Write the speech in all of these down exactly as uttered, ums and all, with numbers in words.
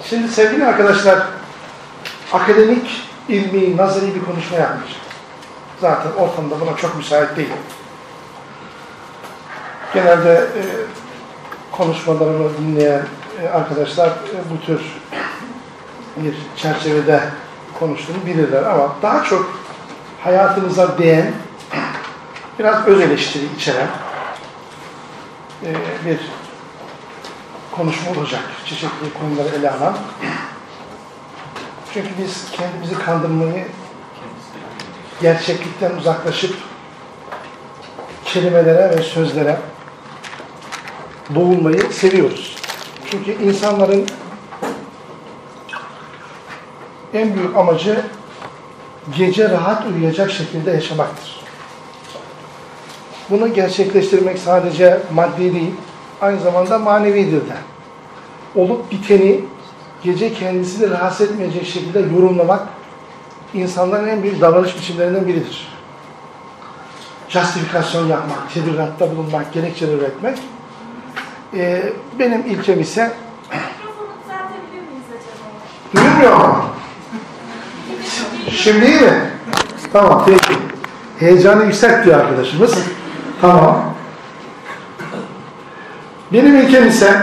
Şimdi sevgili arkadaşlar, akademik, ilmi, nazari bir konuşma yapmayacağım. Zaten ortamda buna çok müsait değil. Genelde e, konuşmalarımı dinleyen e, arkadaşlar e, bu tür bir çerçevede konuştuğumu bilirler ama daha çok hayatınıza değen, biraz öz eleştiri içeren e, bir konuşma olacak. Çeşitli konuları ele alan. Çünkü biz kendimizi kandırmayı, gerçeklikten uzaklaşıp kelimelere ve sözlere boğulmayı seviyoruz. Çünkü insanların en büyük amacı gece rahat uyuyacak şekilde yaşamaktır. Bunu gerçekleştirmek sadece maddi değil, aynı zamanda manevidir de. Olup biteni gece kendisini rahatsız etmeyecek şekilde yorumlamak insanların en büyük davranış biçimlerinden biridir. Justifikasyon yapmak, tedbiratta bulunmak, gerekçeler üretmek. Ee, benim ilkem ise duyulmuyor mu? Şimdi iyi mi? Tamam, peki. Heyecanı yüksek diyor arkadaşımız. Tamam. Benim ilkem ise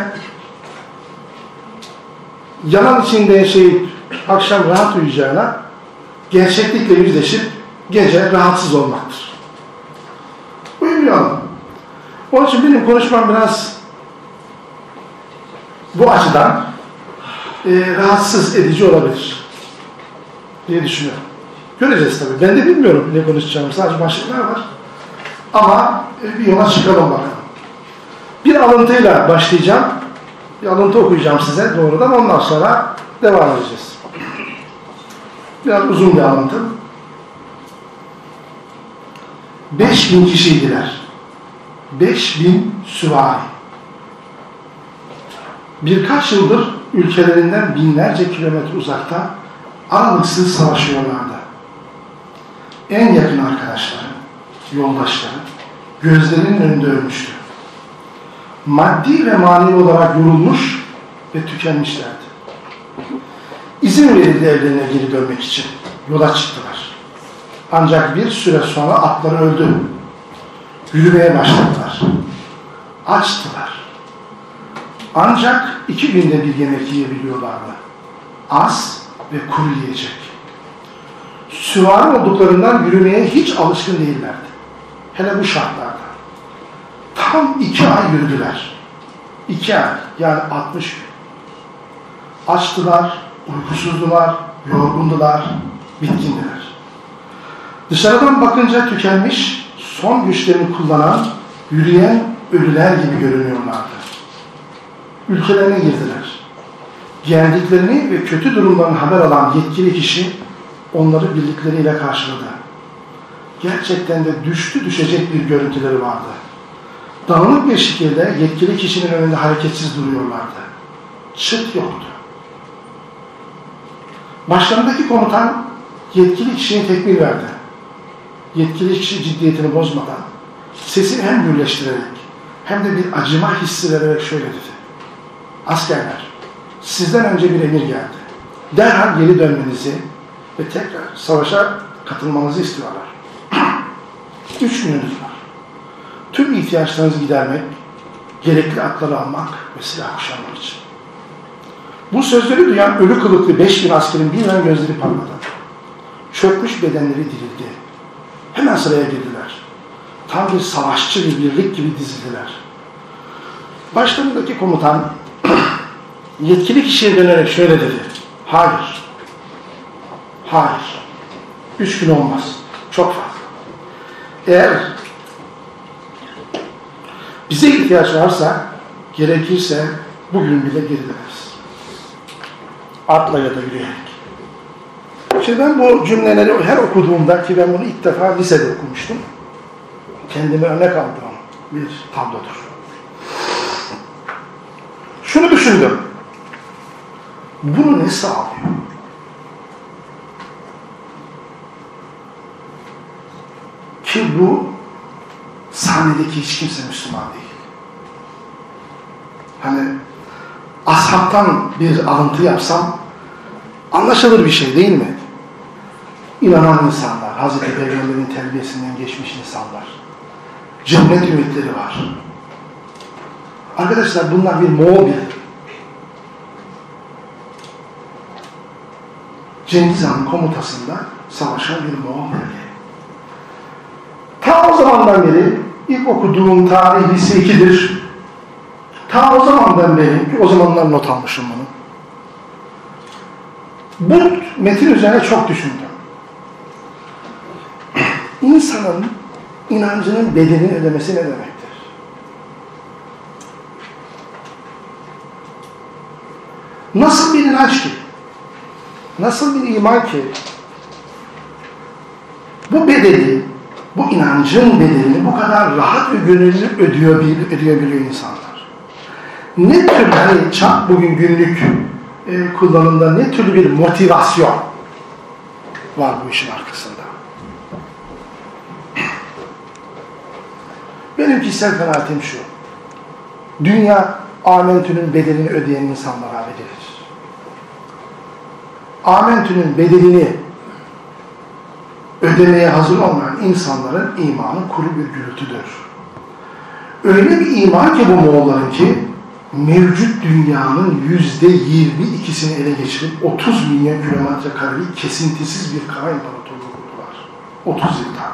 yalan içinde yaşayıp akşam rahat uyuyacağına gerçeklikle yüzleşip gece rahatsız olmaktır. Uyumuyorum. Onun için benim konuşmam biraz bu açıdan e, rahatsız edici olabilir diye düşünüyorum. Göreceğiz tabii. Ben de bilmiyorum ne konuşacağım. Sadece başlıklar var. Ama e, bir yola çıkalım bakalım. Bir alıntıyla başlayacağım. Bir alıntı okuyacağım size doğrudan. Ondan sonra devam edeceğiz. Biraz uzun bir alıntı. Beş bin kişiydiler. Beş bin süvari. Birkaç yıldır ülkelerinden binlerce kilometre uzakta aralıksız savaşıyorlardı. En yakın arkadaşları, yoldaşları gözlerinin önünde ölmüştü. Maddi ve manevi olarak yorulmuş ve tükenmişlerdi. İzin verildi evlerine geri dönmek için. Yola çıktılar. Ancak bir süre sonra atları öldü. Yürümeye başladılar. Açtılar. Ancak iki günde bir yemek yiyebiliyorlardı. Az ve kuru yiyecek. Süvari olduklarından yürümeye hiç alışkın değillerdi. Hele bu şartlarda. Tam iki ay yürüdüler. İki ay, yani altmış gün. Açtılar, uykusuzdular, yorgundular, bitkindiler. Dışarıdan bakınca tükenmiş, son güçlerini kullanan, yürüyen ölüler gibi görünüyorlardı. Ülkelerine girdiler. Geldiklerini ve kötü durumdan haber alan yetkili kişi onları birlikleriyle karşıladı. Gerçekten de düştü düşecek bir görüntüleri vardı. Dağınık bir şekilde yetkili kişinin önünde hareketsiz duruyorlardı. Çıt yoktu. Başlarındaki komutan yetkili kişiye tekbir verdi. Yetkili kişi ciddiyetini bozmadan sesini hem gürleştirerek hem de bir acıma hissi vererek şöyle dedi. Askerler, sizden önce bir emir geldi. Derhal geri dönmenizi ve tekrar savaşa katılmanızı istiyorlar. Üç gününüz var. Tüm ihtiyaçlarınızı gidermek, gerekli atları almak ve silah kuşanmak için. Bu sözleri duyan ölü kılıklı beş bin askerin birden gözleri parladı. Çökmüş bedenleri dirildi. Hemen sıraya girdiler. Tam bir savaşçı bir birlik gibi dizildiler. Başlarındaki komutan yetkili kişiye dönerek şöyle dedi. Hayır. Hayır. Üç gün olmaz. Çok fazla. Eğer bize ihtiyaç varsa, gerekirse bugün bile geri döneriz. Atla ya da yürüyerek. Şimdi ben bu cümleleri her okuduğumda, ki ben bunu ilk defa lisede okumuştum, kendime örnek aldığım bir tablodur. Şunu düşündüm. Bunu ne sağlıyor? Ki bu sahnedeki hiç kimse Müslüman değil. Hani ashabtan bir alıntı yapsam anlaşılır bir şey değil mi? İnanan insanlar, Hazreti Peygamber'in terbiyesinden geçmiş insanlar. Cennet ümitleri var. Arkadaşlar bunlar bir Moğol bir Cengiz Han'ın komutasında savaşan bir Moğol birliği. Ta o zamandan beri ilk okuduğum tarih lise ikidir. Ta o zamandan beri, o zamanlar not almışım bunu. Bu metin üzerine çok düşündüm. İnsanın inancının bedelini ödemesi ne demektir? Nasıl bir inanç ki? Nasıl bir iman ki? Bu bedeli, bu inancın bedelini bu kadar rahat ve gönüllü ödüyor, ödeyebiliyor insanlar. Ne tür, hani çap bugün günlük e, kullanımda ne tür bir motivasyon var bu işin arkasında? Benim kişisel kanaatim şu. Dünya Amentü'nün bedelini ödeyen insanlara verilir. Amentü'nün bedelini ödemeye hazır olmayan insanların imanı kuru bir gürültüdür. Öyle bir iman ki bu Moğolların ki mevcut dünyanın yüzde yirmi ikisini ele geçirip otuz milyon kilometre karelik kesintisiz bir kara imparatorluğu kurdular. otuz yılda.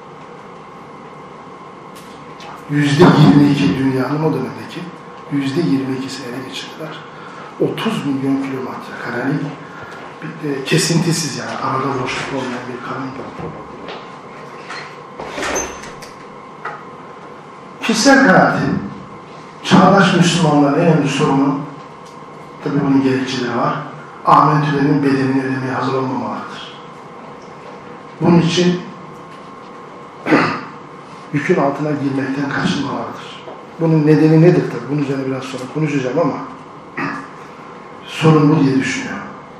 yüzde yirmi iki dünyanın o dönemdeki yüzde yirmi ikisini ele geçirdiler. otuz milyon kilometre karelik bir, kesintisiz yani arada boşluk olmayan bir kara imparatorluğu kurdular. Kişisel kanaatim, çağdaş Müslümanların en önemli sorunu, tabi bunun gerekçeleri var, Amentülerin bedelini ödemeye hazır olmamalarıdır. Bunun için yükün altına girmekten kaçınmalarıdır. Bunun nedeni nedir tabi? Bunun üzerine biraz sonra konuşacağım ama sorun bu diye düşünüyorum.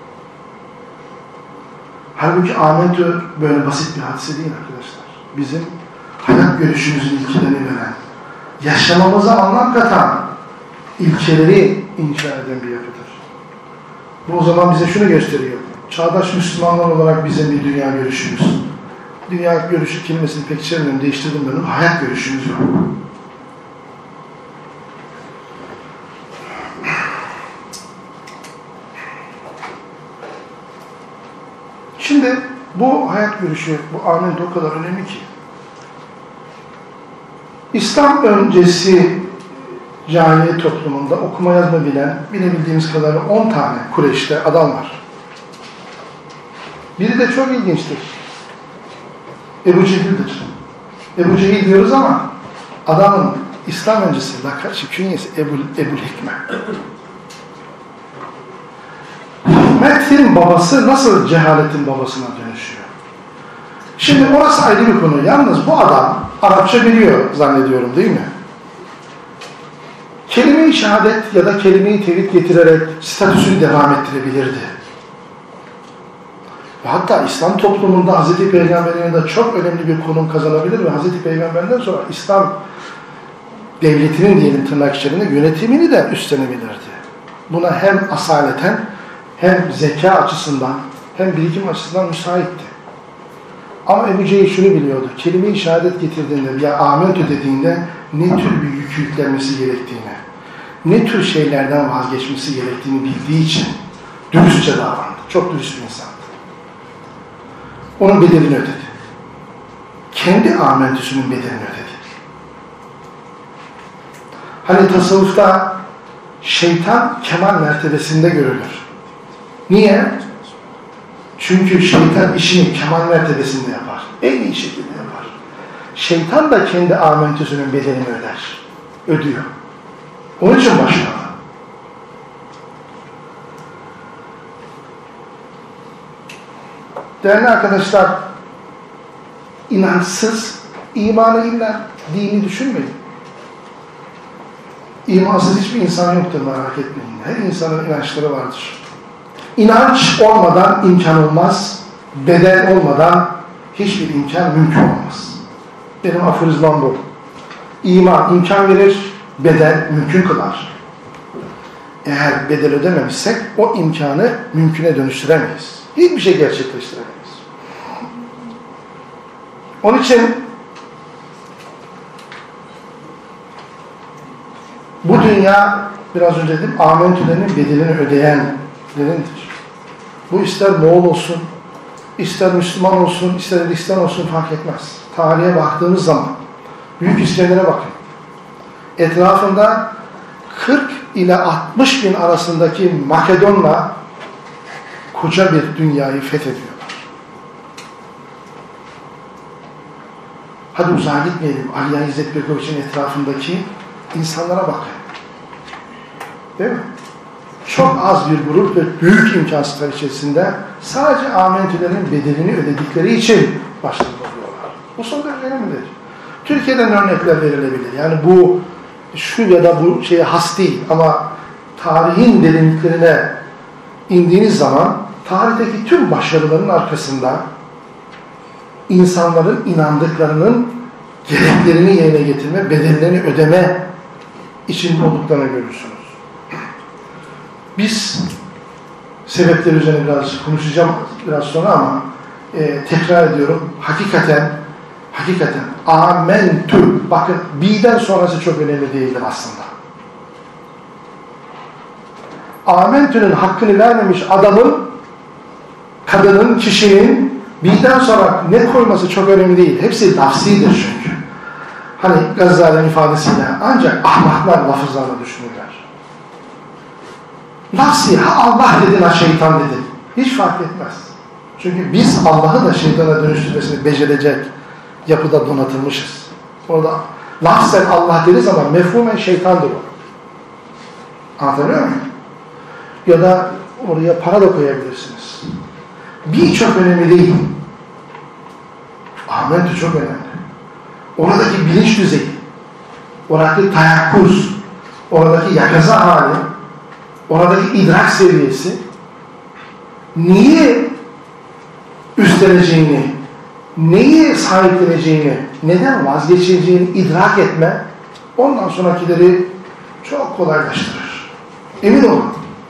Halbuki Amentü böyle basit bir hadise değil arkadaşlar. Bizim hayat görüşümüzün ilkelerini veren, yaşamamıza anlam katan ilkeleri inşa eden bir yapıdır. Bu o zaman bize şunu gösteriyor. Çağdaş Müslümanlar olarak bizim bir dünya görüşümüz. Dünya görüşü kelimesini pek sevmiyorum, değiştirdim ben onu. Hayat görüşümüz yok. Şimdi bu hayat görüşü, bu Amentü o kadar önemli ki. İslam öncesi cahiliye toplumunda okuma yazma bilen, bilebildiğimiz kadarıyla on tane Kureyş'te adam var. Biri de çok ilginçtir. Ebu Cehil'dir. Ebu Cehil diyoruz ama adamın İslam öncesi lakası, künyesi Ebu, Ebu Hikme. Hikmetin babası nasıl cehaletin babasına dönüşüyor? Şimdi orası ayrı bir konu. Yalnız bu adam Arapça biliyor zannediyorum değil mi? Kelime-i şehadet ya da kelime-i tevhid getirerek statüsünü devam ettirebilirdi. Ve hatta İslam toplumunda Hazreti Peygamber'in yanında çok önemli bir konum kazanabilir ve Hazreti Peygamber'den sonra İslam devletinin diyelim tırnak içerisinde yönetimini de üstlenebilirdi. Buna hem asaleten hem zeka açısından hem birikim açısından müsaitti. Ama Ebu Cehil şunu biliyordu. Kelime-i şehadet getirdiğinde ya Amentü dediğinde ne tür bir yük yüklenmesi gerektiğini, ne tür şeylerden vazgeçmesi gerektiğini bildiği için dürüstçe davrandı. Çok dürüst bir insandı. Onun bedelini ödedi. Kendi Amentüsünün bedelini ödedi. Hani tasavvufta şeytan kemal mertebesinde görülür. Niye? Çünkü şeytan işini kemal mertebesinde yapar. En iyi şekilde yapar. Şeytan da kendi Amentüsünün bedelini öder. Ödüyor. Onun için başladı. Değerli arkadaşlar, inançsız, imanı illa dini düşünmeyin. İmansız hiçbir insan yoktur, merak etmeyin. Her insanın inançları vardır. İnanç olmadan imkan olmaz, bedel olmadan hiçbir imkan mümkün olmaz. Benim aforizmam bu. İman imkan verir, bedel mümkün kılar. eğer bedel ödememişsek o imkanı mümküne dönüştüremeyiz. Hiçbir şey gerçekleştiremeyiz. Onun için bu dünya, biraz önce dedim, amentülerin bedelini ödeyenlerindir. Bu ister Moğol olsun, ister Müslüman olsun, ister Hristiyan olsun fark etmez. Tarihe baktığımız zaman, Büyük İskender'e bakın. Etrafında kırk ile altmış bin arasındaki Makedon'la koca bir dünyayı fethediyorlar. Hadi uzağa gitmeyelim. Aliya İzzet Begoviç'in etrafındaki insanlara bakın. Değil mi? Çok az bir grup ve büyük imkansızlar içerisinde sadece amentülerin bedelini ödedikleri için başarılı oluyorlar. Bu son derece önemlidir. Türkiye'den örnekler verilebilir. Yani bu şu ya da bu şeye has değil ama tarihin derinliklerine indiğiniz zaman tarihteki tüm başarıların arkasında insanların inandıklarının gereklerini yerine getirme, bedellerini ödeme içinde olduklarını görürsünüz. Biz sebepler üzerine biraz konuşacağım biraz sonra ama e, tekrar ediyorum. Hakikaten hakikaten amentü, bakın B'den sonrası çok önemli değildir aslında. Amentü'nün hakkını vermemiş adamın, kadının, kişinin B'den sonra ne koyması çok önemli değil. Hepsi lafzidir çünkü. Hani Gazali'nin ifadesiyle ancak ahmaklar lafızlarla düşünürler. Lafzi, ha Allah dedin, ha şeytan dedin. Hiç fark etmez. Çünkü biz Allah'ı da şeytana dönüştürmesini becerecek yapıda donatılmışız. Orada lafzen Allah dediği zaman mefhumen şeytandır o. Anlatabiliyor muyum? Ya da oraya para da koyabilirsiniz. Bir çok önemli değil. Amentü çok önemli. Oradaki bilinç düzeyi, oradaki tayakkuz, oradaki yakaza hali, oradaki idrak seviyesi niye üstleneceğini, neyi sahipleneceğini, neden vazgeçeceğini idrak etme, ondan sonrakileri çok kolaylaştırır. Emin olun.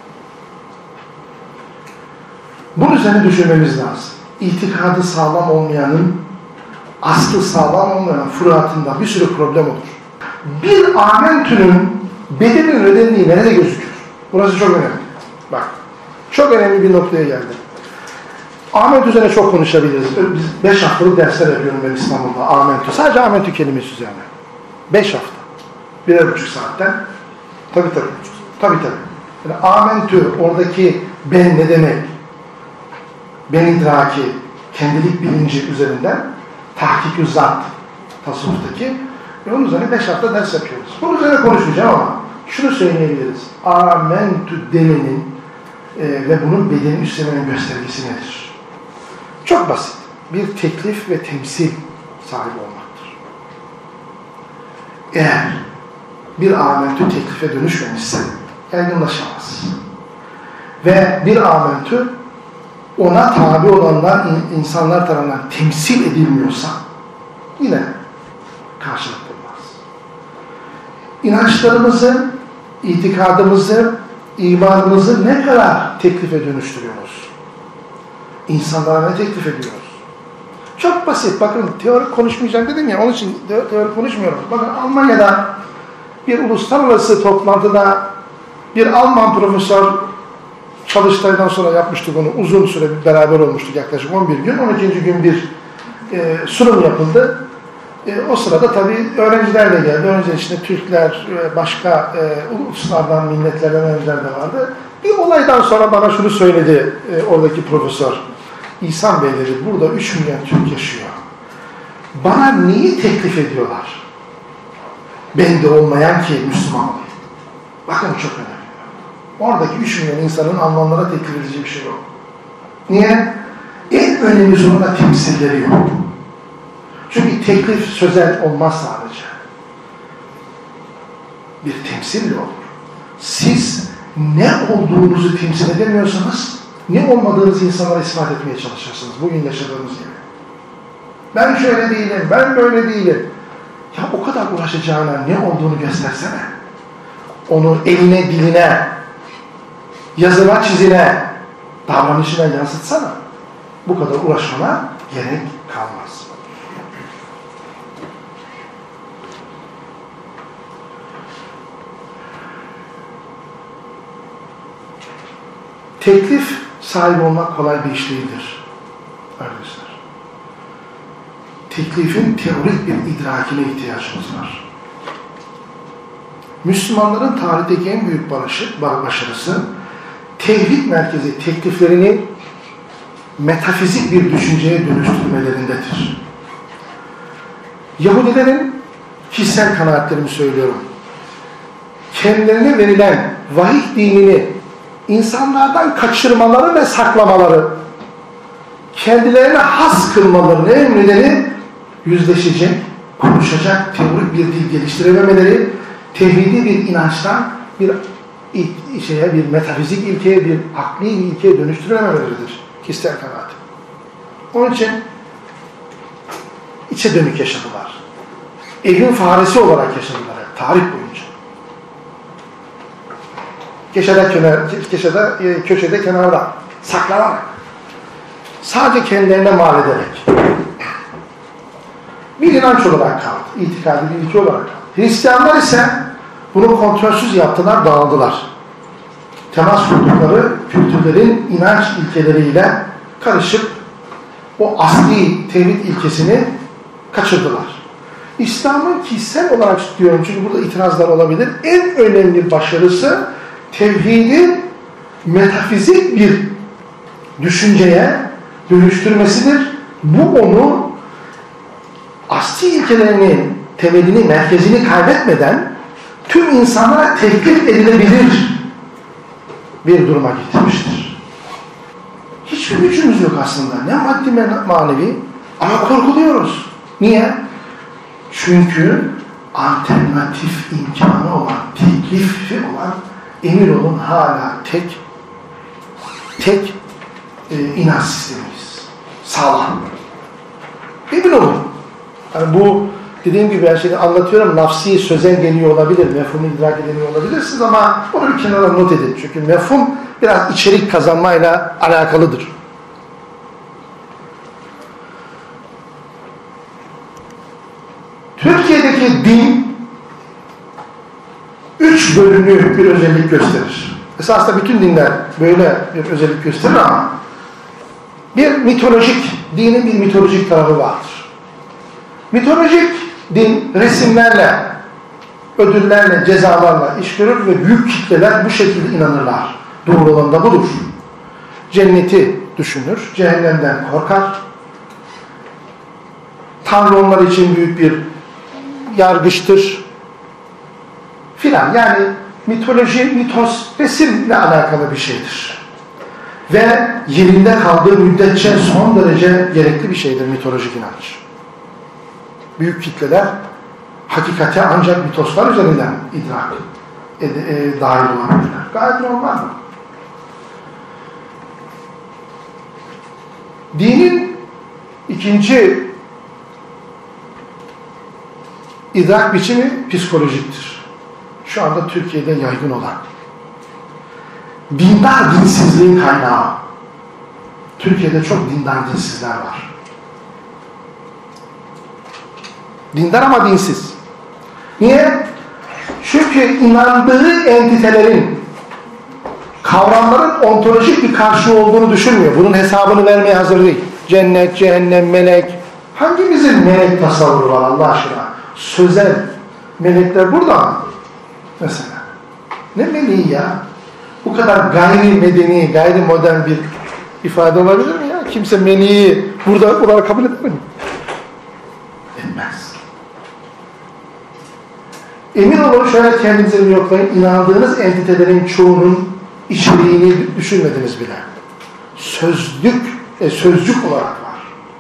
Bunun üzerine düşünmemiz lazım. İtikadı sağlam olmayanın, aslı sağlam olmayan fıratında bir sürü problem olur. Bir amentünün bedelinin ödenliği nerede gözükür? Burası çok önemli. Bak, çok önemli bir noktaya geldim. Amentü üzerine çok konuşabiliriz. Biz beş haftalık dersler yapıyorum ben İstanbul'da. Amentü. Sadece amentü kelimesi üzerine. Beş hafta. Birer buçuk saatten. Tabii tabii. Tabii tabii. Yani amentü, oradaki ben ne demek? Ben idraki, kendilik bilinci üzerinden tahkik-ü zat tasavvuftaki ve onun üzerine beş hafta ders yapıyoruz. Bunun üzerine konuşmayacağım ama şunu söyleyebiliriz. Amentü demenin e, ve bunun bedelini üstlemenin göstergesi nedir? Çok basit. Bir teklif ve temsil sahibi olmaktır. Eğer bir amentü teklife dönüşmemişse yaygınlaşamaz. Ve bir amentü ona tabi olanlar, insanlar tarafından temsil edilmiyorsa yine karşılık bulmaz. İnançlarımızı, itikadımızı, imanımızı ne kadar teklife dönüştürüyoruz? İnsanlara ne teklif ediyoruz? Çok basit. Bakın teori konuşmayacağım dedim ya, onun için teori konuşmuyorum. Bakın Almanya'da bir uluslararası toplantıda bir Alman profesör Çalıştay'dan sonra yapmıştık onu. Uzun süre beraber olmuştuk, yaklaşık on bir gün. on ikinci gün bir e, sunum yapıldı. E, o sırada tabii öğrenciler de geldi. Öğrenciler içinde Türkler, e, başka e, uluslardan, milletlerden öğrenciler de vardı. Bir olaydan sonra bana şunu söyledi e, oradaki profesör. İhsan Bey dedi, burada üç milyon Türk yaşıyor. Bana neyi teklif ediyorlar? Bende olmayan ki Müslüman olayım. Bakın çok önemli. Oradaki üç milyon insanın Almanlara teklif edeceği bir şey yok. Niye? En önemlisi orada temsilleri yok. Çünkü teklif sözel olmaz sadece. Bir temsille olur. Siz ne olduğunuzu temsil edemiyorsanız, ne olmadığınız insanlara ispat etmeye çalışırsınız. Bugün yaşadığımız gibi. Ben şöyle değilim, ben böyle değilim. Ya o kadar uğraşacağına ne olduğunu göstersene. Onu eline, diline, yazına çizine, davranışına yansıtsana. Bu kadar uğraşmana gerek kalmaz. Teklif sahibi olmak kolay bir iş değildir arkadaşlar. Teklifin teorik bir idrakine ihtiyacımız var. Müslümanların tarihteki en büyük başarısı, tevhid merkezi tekliflerini metafizik bir düşünceye dönüştürmelerindedir. Yahudilerin kişisel kanaatlerimi söylüyorum. Kendilerine verilen vahiy dinini insanlardan kaçırmaları ve saklamaları, kendilerine has kılmalarının en nedeni yüzleşecek, konuşacak, teorik bir dil geliştirememeleri, tevhidi bir inançtan bir şeye, bir metafizik ilkeye, bir akli bir ilkeye dönüştürememeleridir. Kişisel kanaat. Onun için içe dönük yaşadılar. Evin faresi olarak yaşadılar tarih boyunca. Köşede, kenar, köşede, köşede kenarda saklanarak, sadece kendilerine mal ederek bir inanç olarak kaldı, itikadi bir ilke olarak kaldı. Hristiyanlar ise bunu kontrolsüz yaptılar, dağıldılar. Temas kurdukları kültürlerin inanç ilkeleriyle karışıp o asli tevhid ilkesini kaçırdılar. İslam'ın kişisel olarak diyorum, çünkü burada itirazlar olabilir, en önemli başarısı tevhidi metafizik bir düşünceye dönüştürmesidir. Bu onu asli ilkelerinin temelini, merkezini kaybetmeden tüm insanlara teklif edilebilir bir duruma getirmiştir. Hiçbir gücümüz yok aslında. Ne maddi manevi, ama korkuluyoruz. Niye? Çünkü alternatif imkanı olan, teklifi olan, emin olun hala tek tek e, inanç sistemimiz. Sağlam. Emin olun. Yani bu dediğim gibi her şeyi anlatıyorum. Nafsi sözen geliyor olabilir, mefhumu idrak edemiyor olabilirsiniz ama onu bir kenara not edin. Çünkü mefhum biraz içerik kazanmayla alakalıdır. Türkiye'deki din üç bölümlü bir özellik gösterir. Esasında bütün dinler böyle bir özellik gösterir ama bir mitolojik, dinin bir mitolojik tarafı vardır. Mitolojik din resimlerle, ödüllerle, cezalarla iş görür ve büyük kitleler bu şekilde inanırlar. Doğru olan da budur. Cenneti düşünür, cehennemden korkar. Tanrı onlar için büyük bir yargıçtır filan. Yani mitoloji, mitos, resimle alakalı bir şeydir. Ve yerinde kaldığı müddetçe son derece gerekli bir şeydir mitolojik inanç. Büyük kitleler hakikate ancak mitoslar üzerinden idrak e, e, dahil olabilirler. Gayet normal mı? Dinin ikinci idrak biçimi psikolojiktir. Şu anda Türkiye'de yaygın olan. Dindar dinsizliğin kaynağı. Türkiye'de çok dindar dinsizler var. Dindar ama dinsiz. Niye? Çünkü inandığı entitelerin, kavramların ontolojik bir karşılığı olduğunu düşünmüyor. Bunun hesabını vermeye hazır değil. Cennet, cehennem, melek. Hangimizin melek tasavvuru var Allah aşkına? Sözel melekler burada mı? Mesela. Ne meleği ya? Bu kadar gayri medeni, gayri modern bir ifade olabilir mi ya? Kimse meleği burada olarak kabul eder mi? Etmez. Emin olun şöyle kendinize bir yoklayın. İnandığınız entitelerin çoğunun içeriğini düşünmediniz bile. Sözlük, e, sözcük olarak var.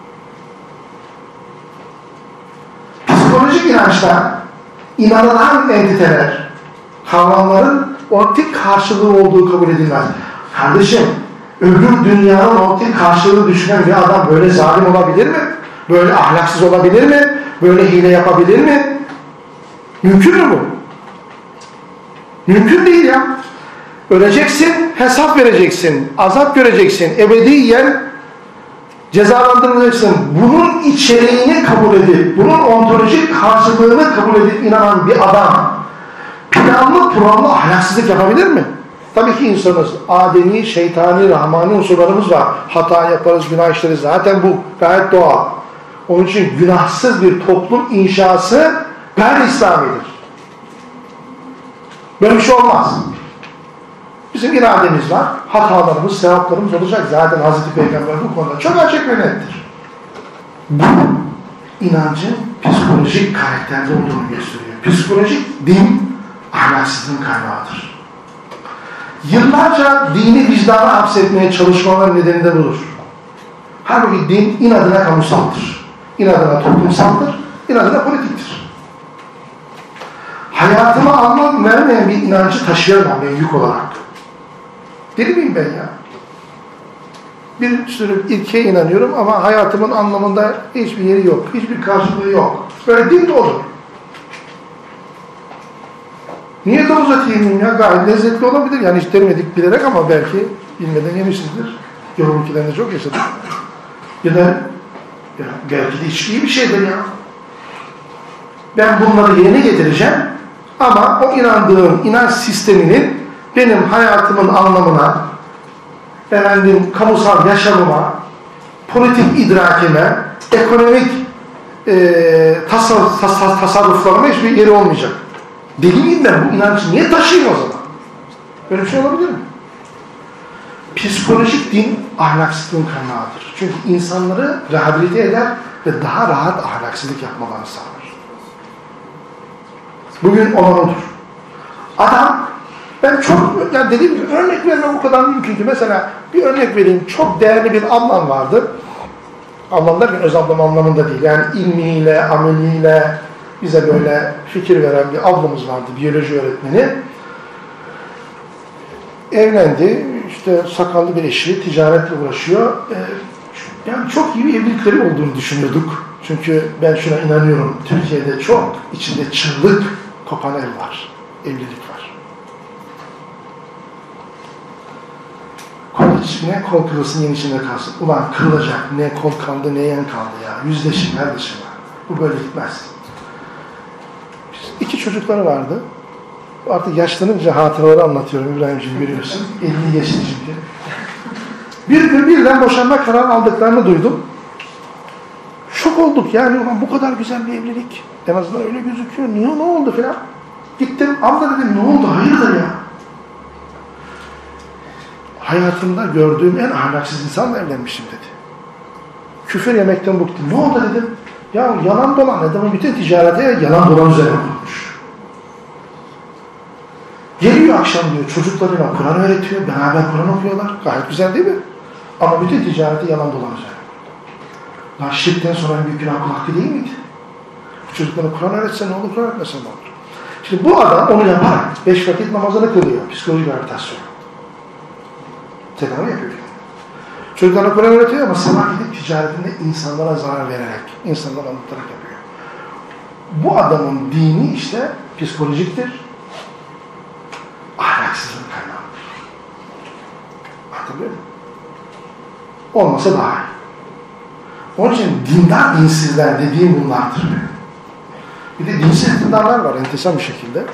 Psikolojik inançta inanılan entiteler, kavramların ortak karşılığı olduğu kabul edilmez. Kardeşim, öbür dünyanın ortak karşılığı düşünen bir adam böyle zalim olabilir mi? Böyle ahlaksız olabilir mi? Böyle hile yapabilir mi? Mümkün mü bu? Mümkün değil ya. Öleceksin, hesap vereceksin, azap göreceksin, ebediyen cezalandırılacaksın. Bunun içeriğini kabul edip, bunun ontolojik karşılığını kabul edip inanan bir adam planlı programlı ahlaksızlık yapabilir mi? Tabii ki insanız. Ademi, şeytani, rahmani unsurlarımız var. Hata yaparız, günah işleriz. Zaten bu gayet doğal. Onun için günahsız bir toplum inşası gayri İslami'dir. Böyle bir şey olmaz. Bizim irademiz var. Hatalarımız, sevaplarımız olacak. Zaten Hazreti Peygamber bu konuda çok açık ve nettir. Bu inancın psikolojik karakterde olduğunu gösteriyor. Psikolojik din ahlaksızlığın kaynağıdır. Yıllarca dini vicdana hapsetmeye çalışmaların nedeni de budur. Halbuki din inadına kamusaldır. İnadına toplumsaldır. İnadına politiktir. Hayatıma anlam vermeyen bir inancı taşıyamam ben yük olarak. Deli miyim ben ya? Bir sürü ilkeye inanıyorum ama hayatımın anlamında hiçbir yeri yok. Hiçbir karşılığı yok. Böyle din de olur. Niye de uzatayım ya? Gayet lezzetli olabilir. Yani hiç denemedik bilerek ama belki bilmeden yemişizdir. Yolun ülkelerinde çok yaşadık. Ya da ya belki de hiç iyi bir şeydir ya. Ben bunları yerine getireceğim ama o inandığım inanç sisteminin benim hayatımın anlamına, efendim, kamusal yaşamıma, politik idrakime, ekonomik e, tasar, tasar, tasarruflarıma hiçbir yeri olmayacak. Deli miyim ben? Bu inancı niye taşıyayım o zaman? Böyle bir şey olabilir mi? Psikolojik din ahlaksızlığın kaynağıdır. Çünkü insanları rehabilite eder ve daha rahat ahlaksızlık yapmalarını sağlar. Bugün olan odur. Adam, ben çok, yani dediğim gibi örnek vermem o kadar mümkün ki. Mesela bir örnek vereyim. Çok değerli bir ablam vardı. Ablam derken öz ablam anlamında değil. Yani ilmiyle, ameliyle bize böyle fikir veren bir ablamız vardı. Biyoloji öğretmeni. Evlendi. İşte sakallı bir eşi, ticaretle uğraşıyor. Yani çok iyi bir evlilikleri olduğunu düşünüyorduk. Çünkü ben şuna inanıyorum. Türkiye'de çok içinde çığlık kopan ev var. Evlilik var. Kol ne kol kırılsın yen içinde kalsın. Ulan kırılacak. Ne kol kaldı ne yen kaldı ya. Yüzleşin kardeşim. Bu böyle gitmez. İki çocukları vardı. Artık yaşlanınca hatıraları anlatıyorum İbrahimciğim, görüyorsun. elli geçti çünkü. Bir gün birden boşanma kararı aldıklarını duydum. Şok olduk yani, ulan bu kadar güzel bir evlilik. En azından öyle gözüküyor. Niye, ne oldu filan? Gittim, abla dedim, ne oldu, hayırdır ya? Hayatımda gördüğüm en ahlaksız insanla evlenmişim dedi. Küfür yemekten bıktım. Ne oldu dedim. Ya yalan dolan, adamın bütün ticarete yalan dolan üzerine kurmuş. Geliyor akşam diyor, çocuklarıyla Kur'an öğretiyor, beraber Kur'an okuyorlar. Gayet güzel değil mi? Ama bütün ticareti yalan dolan üzerine. Lan şirkten sonra en büyük günah kul hakkı değil miydi? Çocuklarına Kur'an öğretse ne olur, Kur'an öğretmese ne olur? Şimdi bu adam onu yaparak beş vakit namazını kılıyor, psikolojik rehabilitasyon. Tedavi yapıyor. Çocuklarına Kur'an öğretiyor ama sabah gidip ticaretinde insanlara zarar vererek, insanlara anlatarak yapıyor. Bu adamın dini işte psikolojiktir, ahlaksızlığın kaynağıdır. Anlatabiliyor muyum? Olmasa daha iyi. Onun için dindar dinsizler dediğim bunlardır. Bir de dinsiz dindarlar var enteresan bir şekilde.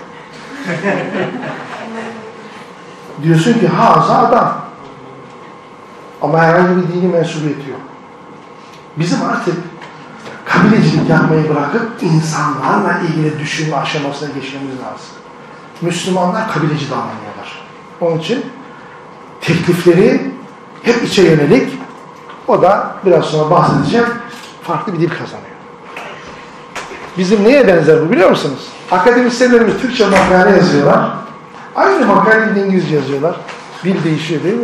Diyorsun ki haza adam. Ama herhangi bir dini mensubiyeti yok. Bizim artık kabilecilik yapmayı bırakıp insanlarla ilgili düşünme aşamasına geçmemiz lazım. Müslümanlar kabileci davranıyorlar. Onun için teklifleri hep içe yönelik. O da biraz sonra bahsedeceğim, farklı bir dil kazanıyor. Bizim neye benzer bu biliyor musunuz? Akademisyenlerimiz Türkçe makale yazıyorlar. Aynı makaleyi İngilizce yazıyorlar. Dil değişiyor değil mi?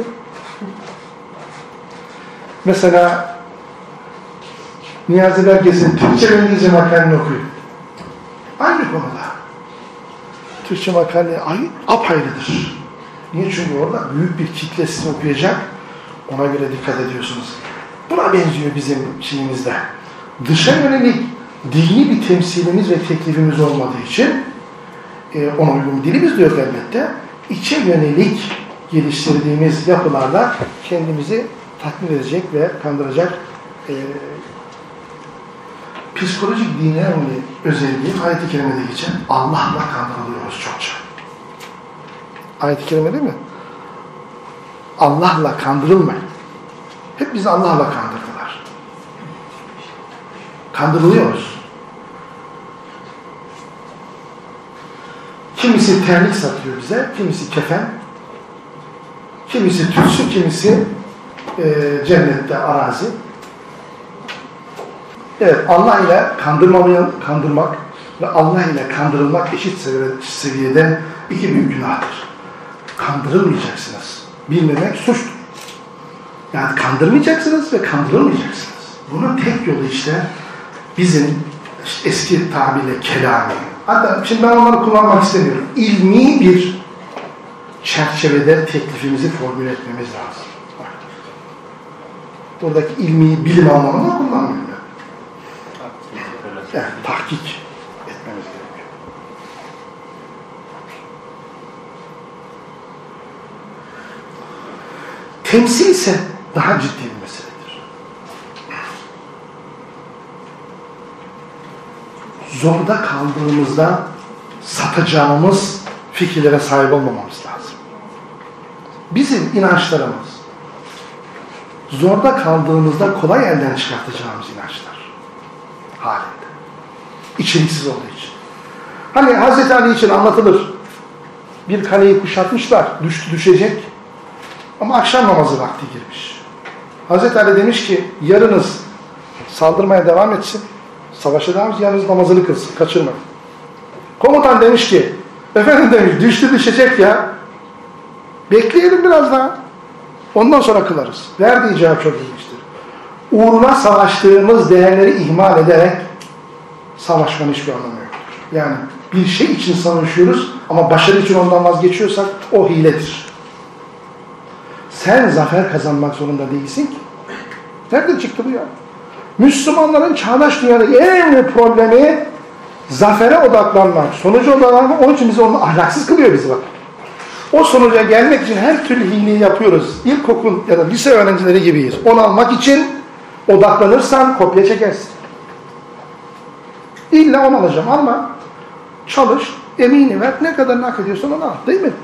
Mesela Niyazi Berges'in Türkçe ve İngilizce makaleni okuyun. Aynı konuda. Türkçe makale apayrıdır. Niye? Çünkü orada büyük bir kitle sizi okuyacak. Ona göre dikkat ediyorsunuz. Buna benziyor bizim şeyimizde. Dışa yönelik dini bir temsilimiz ve teklifimiz olmadığı için e, ona uygun dilimiz diyor elbette. içe yönelik geliştirdiğimiz yapılarla kendimizi tatmin edecek ve kandıracak e, psikolojik dinlerin özelliği ayet-i kerimede geçen Allah'la kandırılıyoruz çokça. Ayet-i kerime değil mi? Allah'la kandırılmayın. Hep bizi Allah'la kandırdılar. Kandırılıyoruz. Kimisi terlik satıyor bize, kimisi kefen, kimisi tütsü, kimisi e, cennette arazi. Evet, Allah ile kandırmamayan, kandırmak ve Allah ile kandırılmak eşit seviyede iki büyük günahtır. Kandırılmayacaksınız. Bilmemek suçtur. Yani kandırmayacaksınız ve kandırılmayacaksınız. Bunun tek yolu işte bizim işte eski tabirle kelami. Hatta şimdi ben onları kullanmak istemiyorum. İlmi bir çerçevede teklifimizi formüle etmemiz lazım. Buradaki ilmi bilim anlamında kullanmıyorum. Yani tahkik etmemiz gerekiyor. Temsil ise daha ciddi bir meseledir. Zorda kaldığımızda satacağımız fikirlere sahip olmamamız lazım. Bizim inançlarımız zorda kaldığımızda kolay elden çıkartacağımız inançlar halinde. İçeriksiz olduğu için. Hani Hazreti Ali için anlatılır. Bir kaleyi kuşatmışlar, düştü düşecek. Ama akşam namazı vakti girmiş. Hazreti Ali demiş ki, yarınız saldırmaya devam etsin, savaşa devam etsin, yarınız namazını kılsın, kaçırmayın. Komutan demiş ki, efendim demiş, düştü düşecek ya, bekleyelim biraz daha, ondan sonra kılarız. Verdiği cevap çok ilginçtir. Uğruna savaştığımız değerleri ihmal ederek savaşmanın hiçbir anlamı yoktur. Yani bir şey için savaşıyoruz ama başarı için ondan vazgeçiyorsak o hiledir. Sen zafer kazanmak zorunda değilsin ki. Nereden çıktı bu ya? Müslümanların çağdaş dünyada en büyük problemi zafere odaklanmak, sonuca odaklanmak. Onun için bizi onu ahlaksız kılıyor bizi bak. O sonuca gelmek için her türlü hileyi yapıyoruz. İlkokul ya da lise öğrencileri gibiyiz. Onu almak için odaklanırsan kopya çekersin. İlla onu alacağım. Alma. Çalış. Emini ver. Ne kadar hak ediyorsan onu al. Değil mi?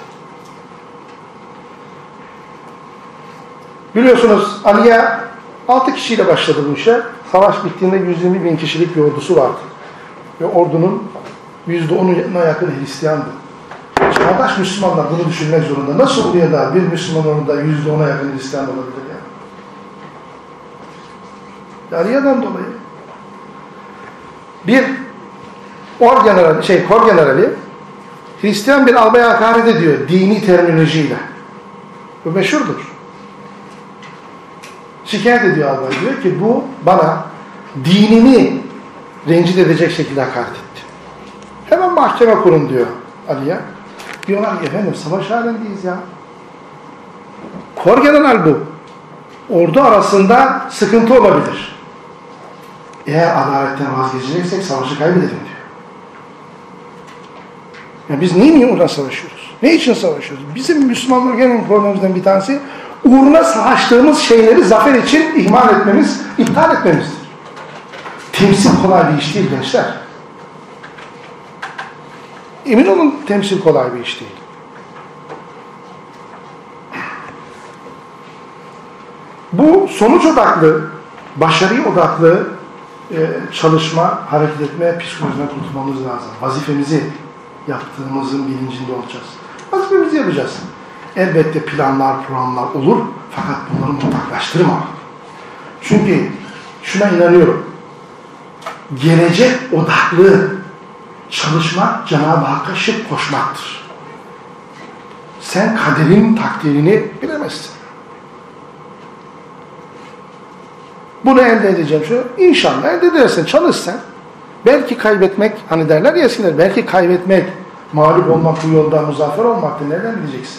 Biliyorsunuz Aliye altı kişiyle başladı bu işe. Savaş bittiğinde yüz yirmi bin kişilik bir ordusu vardı. Ve ordunun yüzde onuna yakın Hristiyandı. Çağdaş Müslümanlar bunu düşünmek zorunda. Nasıl oluyor da bir Müslüman orada yüzde ona yakın Hristiyan olabilir yani? Aliye'den dolayı. Bir orgeneral, şey, kor generali Hristiyan bir albaya hakaret ediyor dini terminolojiyle. Bu meşhurdur. Şikayet ediyor albay. Diyor ki bu bana dinimi rencide edecek şekilde hakaret etti. Hemen mahkeme kurun diyor Ali'ye. Diyorlar ki efendim savaş halindeyiz ya. Kor general bu. Ordu arasında sıkıntı olabilir. Eğer adaletten vazgeçeceksek savaşı kaybedelim diyor. Ya biz niye niye uğruna savaşıyoruz? Ne için savaşıyoruz? Bizim Müslümanların genel problemimizden bir tanesi uğruna savaştığımız şeyleri zafer için ihmal etmemiz, iptal etmemizdir. Temsil kolay bir iş değil gençler. Emin olun temsil kolay bir iş değil. Bu sonuç odaklı, başarı odaklı e, çalışma, hareket etme, psikolojiden kurtulmamız lazım. Vazifemizi yaptığımızın bilincinde olacağız. Vazifemizi yapacağız. Elbette planlar, programlar olur. Fakat bunları mutlaklaştırma. Çünkü şuna inanıyorum. Gelecek odaklı çalışmak Cenab-ı Hakk'a şirk koşmaktır. Sen kaderin takdirini bilemezsin. Bunu elde edeceğim şu. İnşallah elde edersin. Çalışsan. Belki kaybetmek, hani derler ya eskiler, belki kaybetmek, mağlup olmak bu yolda muzaffer olmaktır. Nereden bileceksin?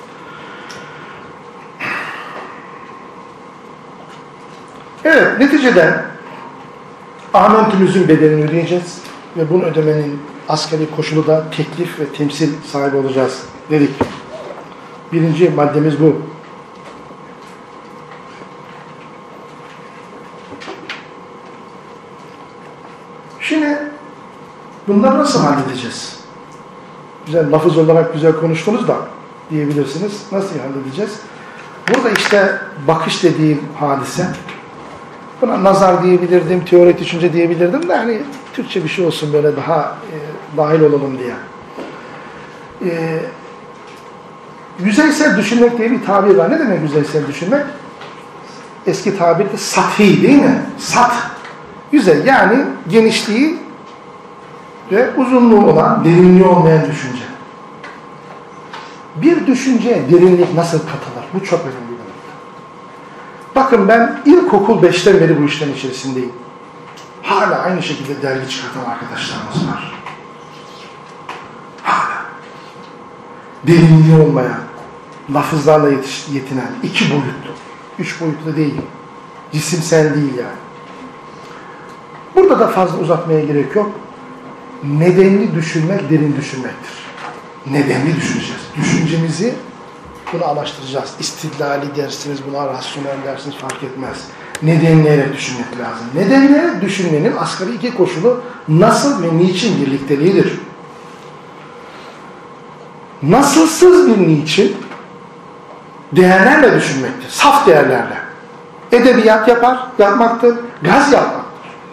Evet, neticede amentümüzün bedelini ödeyeceğiz ve bunu ödemenin asgari koşulu da teklif ve temsil sahibi olacağız. dedik. Birinci maddemiz bu. Şimdi bunları nasıl halledeceğiz? Güzel, lafız olarak güzel konuştunuz da diyebilirsiniz. Nasıl halledeceğiz? Burada işte bakış dediğim hadise, buna nazar diyebilirdim, teorik düşünce diyebilirdim de hani Türkçe bir şey olsun böyle daha e, dahil olalım diye. E, yüzeysel düşünmek diye bir tabir var. Ne demek yüzeysel düşünmek? Eski tabirde sathi değil mi? Sat. Yüzey yani genişliği ve uzunluğu olan, derinliği olmayan düşünce. Bir düşünceye derinlik nasıl katılır? Bu çok önemli. Bakın ben ilkokul beşten beri bu işlerin içerisindeyim. Hala aynı şekilde dergi çıkartan arkadaşlarımız var. Hala. Derinliği olmayan, lafızlarla yetiş, yetinen, iki boyutlu, üç boyutlu değil, cisimsel değil yani. Burada da fazla uzatmaya gerek yok. Nedenli düşünmek, derin düşünmektir. Nedenli düşüneceğiz. Düşüncemizi bunu araştıracağız. İstidlali dersiniz, buna rasyonel dersiniz fark etmez. Nedenleyerek düşünmek lazım. Nedenleyerek düşünmenin asgari iki koşulu nasıl ve niçin birlikteliğidir. Nasılsız bir niçin değerlerle düşünmektir. Saf değerlerle. Edebiyat yapar, yapmaktır. Gaz yapmaktır.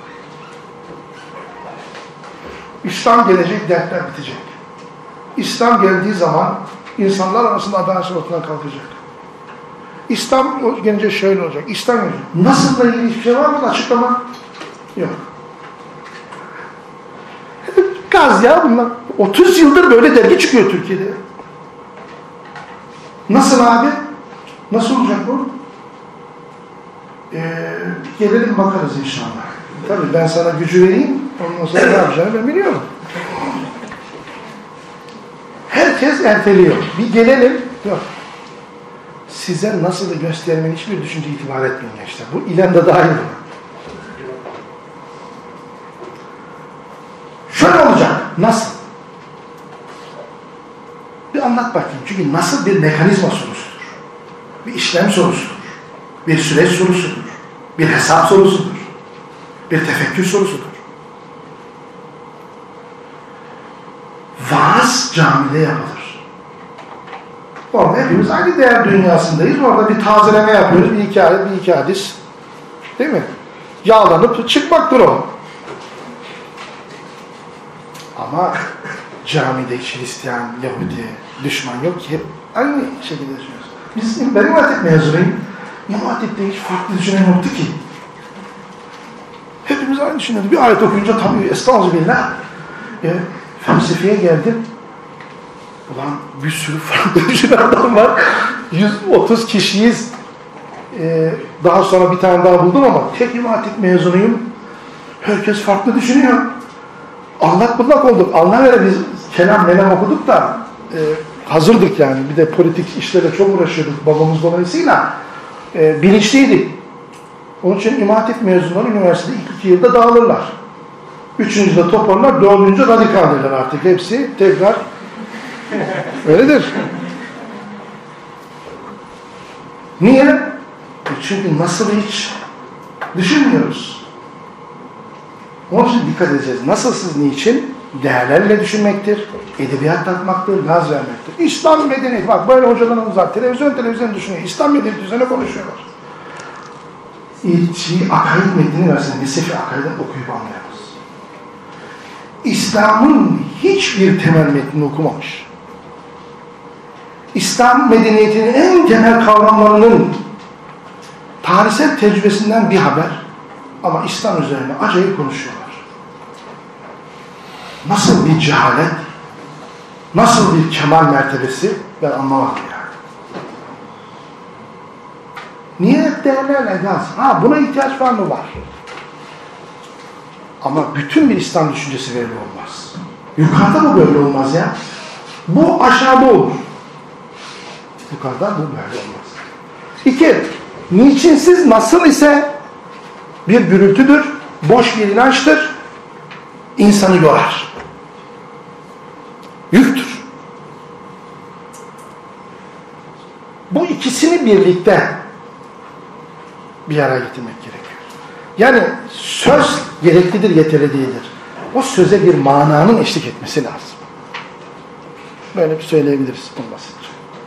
İslam gelecek, dertler bitecek. İslam geldiği zaman insanlar arasında adalet ortadan kalkacak. İslam gelince şöyle olacak. İslam gelince nasıl da ilgili hiçbir şey var mı? Açıklama yok. Gaz ya bunlar. otuz yıldır böyle dergi çıkıyor Türkiye'de. Nasıl abi? Nasıl olacak bu? Ee, gelelim bakarız inşallah. Tabii ben sana gücü vereyim. Ondan sonra ne yapacağını ben biliyorum. Herkes erteliyor. Bir gelelim. Yok. Size nasıl da göstermenin hiçbir düşünce itibar etmeyin gençler. Bu ilan da dahil. Şöyle olacak. Nasıl? Bir anlat bakayım. Çünkü nasıl bir mekanizma sorusudur. Bir işlem sorusudur. Bir süreç sorusudur. Bir hesap sorusudur. Bir tefekkür sorusudur. Vaaz camide yapılır. Orada hepimiz aynı değer dünyasındayız. Orada bir tazeleme yapıyoruz. Bir iki, bir iki hadis. Değil mi? Yağlanıp çıkmaktır o. Ama camide hiç Hristiyan, Yahudi, düşman yok ki. Hep aynı şekilde düşünüyoruz. Biz, ben İmam Hatip mezunuyum. İmam Hatip'te hiç farklı düşünen yoktu ki. Hepimiz aynı düşünüyoruz. Bir ayet okuyunca tabii estağfirullah. E, felsefeye geldim. Ulan bir sürü farklı düşünen adam var. yüz otuz kişiyiz. Ee, daha sonra bir tane daha buldum ama tek İmam Hatip mezunuyum. Herkes farklı düşünüyor. Allak bullak olduk. Allah vere biz kelam melam okuduk da e, hazırdık yani. Bir de politik işlerle çok uğraşıyorduk babamız dolayısıyla. E, bilinçliydik. Onun için İmam Hatip mezunları üniversitede ilk iki yılda dağılırlar. Üçüncüde toparlar, dördüncü radikaldirler artık. Hepsi tekrar öyledir. Niye? Çünkü nasıl hiç düşünmüyoruz. Onun için dikkat edeceğiz. Nasılsız niçin? Değerlerle düşünmektir, edebiyat tatmaktır, gaz vermektir. İslam medeniyeti, bak böyle hocalarımız var, televizyon televizyon düşünüyor, İslam medeniyeti üzerine konuşuyorlar. İlçi, akaid metnini versen, Nesefi akaidden okuyup anlayamaz. İslam'ın hiçbir temel metnini okumamış. İslam medeniyetinin en temel kavramlarının tarihsel tecrübesinden bir haber ama İslam üzerine acayip konuşuyorlar. Nasıl bir cehalet, nasıl bir kemal mertebesi ben anlamadım yani. Niye hep değerlerle gaz? Ha buna ihtiyaç var mı? Var. Ama bütün bir İslam düşüncesi böyle olmaz. Yukarıda bu böyle olmaz ya. Bu aşağıda olur. Yukarıda bu böyle olmaz. İki, niçinsiz nasıl ise bir gürültüdür, boş bir inançtır, insanı yorar. Yüktür. ikisini birlikte bir araya getirmek gerekiyor. Yani söz gereklidir, yeterli değildir. O söze bir mananın eşlik etmesi lazım. Böyle bir söyleyebiliriz bu basitçe.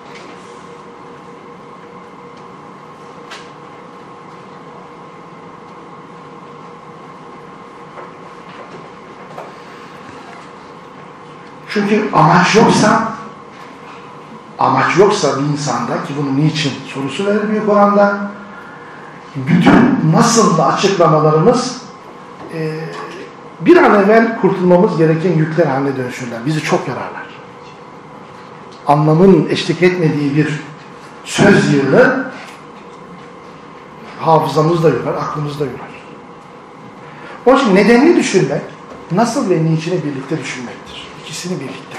Çünkü amaç yoksa, amaç yoksa bir insanda, ki bunun niçin sorusu verir büyük oranda, bütün nasıl da açıklamalarımız e, bir an evvel kurtulmamız gereken yükler haline dönüşürler. Bizi çok yararlar. Anlamın eşlik etmediği bir söz yığını hafızamızda yorar, aklımızda yorar. Onun için nedenini düşünmek, nasıl ve niçini birlikte düşünmektir. İkisini birlikte.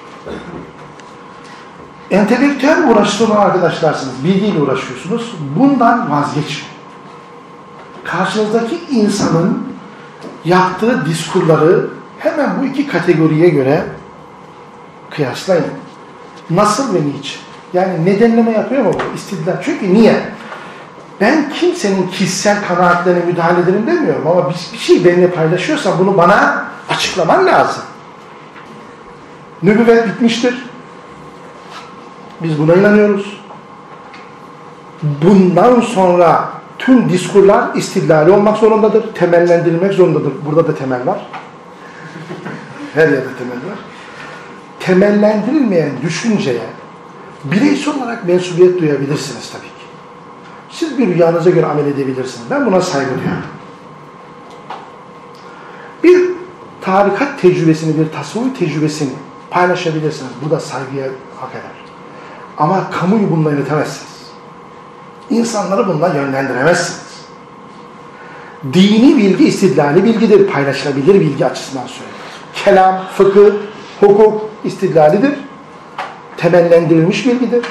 Entelektüel uğraşısı olan arkadaşlarsınız, bilgiyle uğraşıyorsunuz. Bundan vazgeçmeyin. Karşınızdaki insanın yaptığı diskurları hemen bu iki kategoriye göre kıyaslayın. Nasıl ve niçin? Yani nedenleme yapıyor mu bu? İstidlal. Çünkü niye? Ben kimsenin kişisel kanaatlerine müdahale ederim demiyorum ama bir şey benimle paylaşıyorsan bunu bana açıklaman lazım. Nübüvvet bitmiştir. Biz buna inanıyoruz. Bundan sonra tüm diskurlar istidlali olmak zorundadır. Temellendirilmek zorundadır. Burada da temel var. Her yerde temel var. Temellendirilmeyen düşünceye bireysel olarak mensubiyet duyabilirsiniz tabii ki. Siz bir rüyanıza göre amel edebilirsiniz. Ben buna saygı duyuyorum. Bir tarikat tecrübesini, bir tasavvuf tecrübesini paylaşabilirsiniz. Bu da saygıya hak eder. Ama kamuyu bununla yönetemezsiniz. İnsanları bununla yönlendiremezsiniz. Dini bilgi istidlali bilgidir. Paylaşılabilir bilgi açısından söylüyoruz. Kelam, fıkıh, hukuk istidlalidir. Temellendirilmiş bilgidir.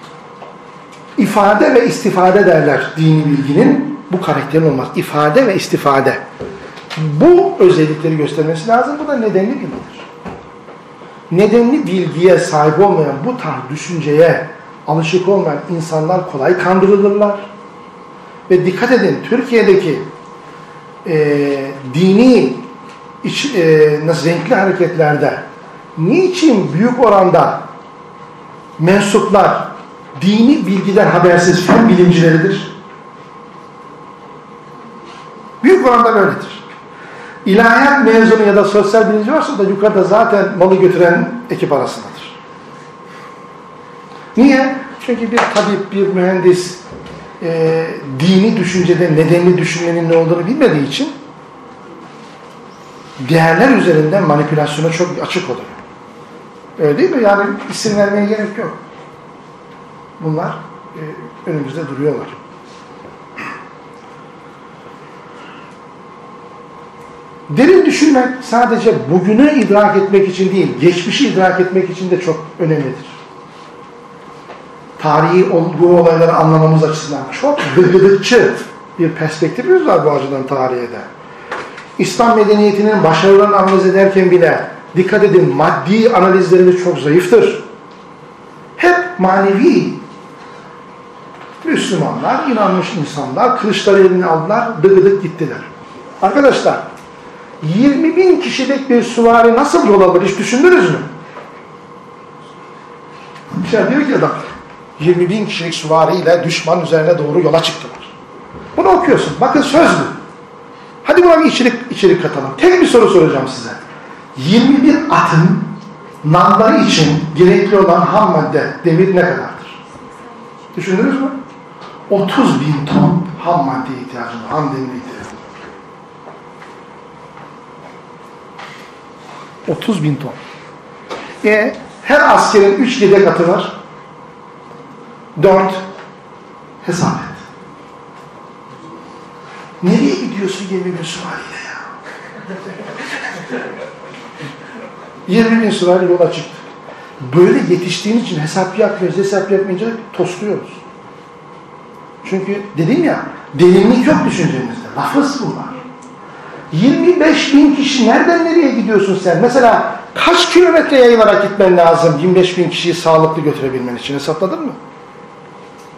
İfade ve istifade derler dini bilginin. Bu karakterin olmaz. İfade ve istifade. Bu özellikleri göstermesi lazım. Bu da nedenli bilgidir. Nedenli bilgiye sahip olmayan, bu tarz düşünceye alışık olmayan insanlar kolay kandırılırlar. Ve dikkat edin, Türkiye'deki e, dini iç, e, nasıl renkli hareketlerde niçin büyük oranda mensuplar dini bilgiden habersiz fen bilimcileridir? Büyük oranda böyledir. İlahiyat mezunu ya da sosyal bilimci varsa da yukarıda zaten malı götüren ekip arasındadır. Niye? Çünkü bir tabip, bir mühendis e, dini düşüncede nedenli düşünmenin ne olduğunu bilmediği için değerler üzerinden manipülasyona çok açık oluyor. Öyle değil mi? Yani isim vermeye gerek yok. Bunlar e, önümüzde duruyorlar. Derin düşünmek sadece bugünü idrak etmek için değil, geçmişi idrak etmek için de çok önemlidir. Tarihi olgu olayları anlamamız açısından çok gıdıkçı bir perspektifimiz var bu açıdan tarihe de. İslam medeniyetinin başarılarını analiz ederken bile dikkat edin, maddi analizlerimiz çok zayıftır. Hep manevi Müslümanlar, inanmış insanlar, kılıçları eline aldılar, dıgıdık gittiler. Arkadaşlar, yirmi bin kişilik bir süvari nasıl yol alır hiç düşündünüz mü? Bir şey diyor ki adam, yirmi bin kişilik süvariyle düşman üzerine doğru yola çıktılar. Bunu okuyorsun. Bakın söz mü? Hadi buna bir içerik, içerik katalım. Tek bir soru soracağım size. yirmi bir atın nalları için gerekli olan ham madde, demir ne kadardır? Düşündünüz mü? otuz bin ton ham maddeye ihtiyacım var. Ham demire ihtiyacım var. otuz bin ton. E, her askerin üç yedek atı var. dört hesap et. Nereye gidiyorsun yirmi bin süvariyle ya? yirmi bin süvari yola çıktı. Böyle yetiştiğin için hesap yapmıyoruz, hesap yapmayınca tosluyoruz. Çünkü dedim ya, derinlik yok düşüncemizde. Lafız bunlar. yirmi beş bin kişi nereden nereye gidiyorsun sen? Mesela kaç kilometre yayılarak gitmen lazım yirmi beş bin kişiyi sağlıklı götürebilmen için hesapladın mı?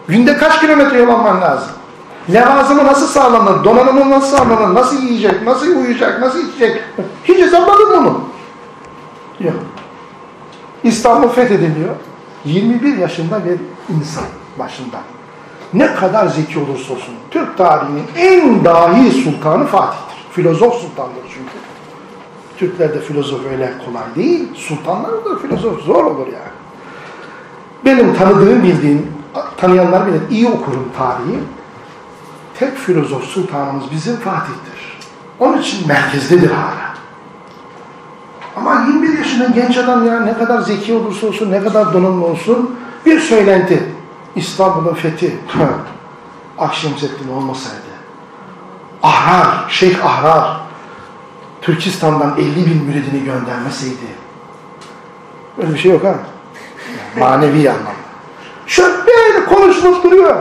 Günde kaç kilometre yol alman lazım? Levazımı nasıl sağlanır? Donanımı nasıl sağlanır? Nasıl yiyecek? Nasıl uyuyacak? Nasıl içecek? Hiç hesapladın bunu. Yok. İstanbul fethediliyor. yirmi bir yaşında bir insan başında. Ne kadar zeki olursa olsun. Türk tarihinin en dahi sultanı Fatih'tir. Filozof sultandır çünkü. Türklerde filozof öyle kolay değil. Sultanlar da filozof zor olur yani. Benim tanıdığım, bildiğim, tanıyanlar bilir, iyi okurum tarihi. Tek filozof sultanımız bizim Fatih'tir. Onun için merkezdedir hala. Ama yirmi bir yaşında genç adam ya ne kadar zeki olursa olsun, ne kadar donanımlı olsun bir söylenti. İstanbul'un fethi Akşemseddin olmasaydı, Ahrar, Şeyh Ahrar Türkistan'dan elli bin müridini göndermeseydi, öyle bir şey yok ha. Manevi anlamda. Şöyle böyle konuşulup duruyor.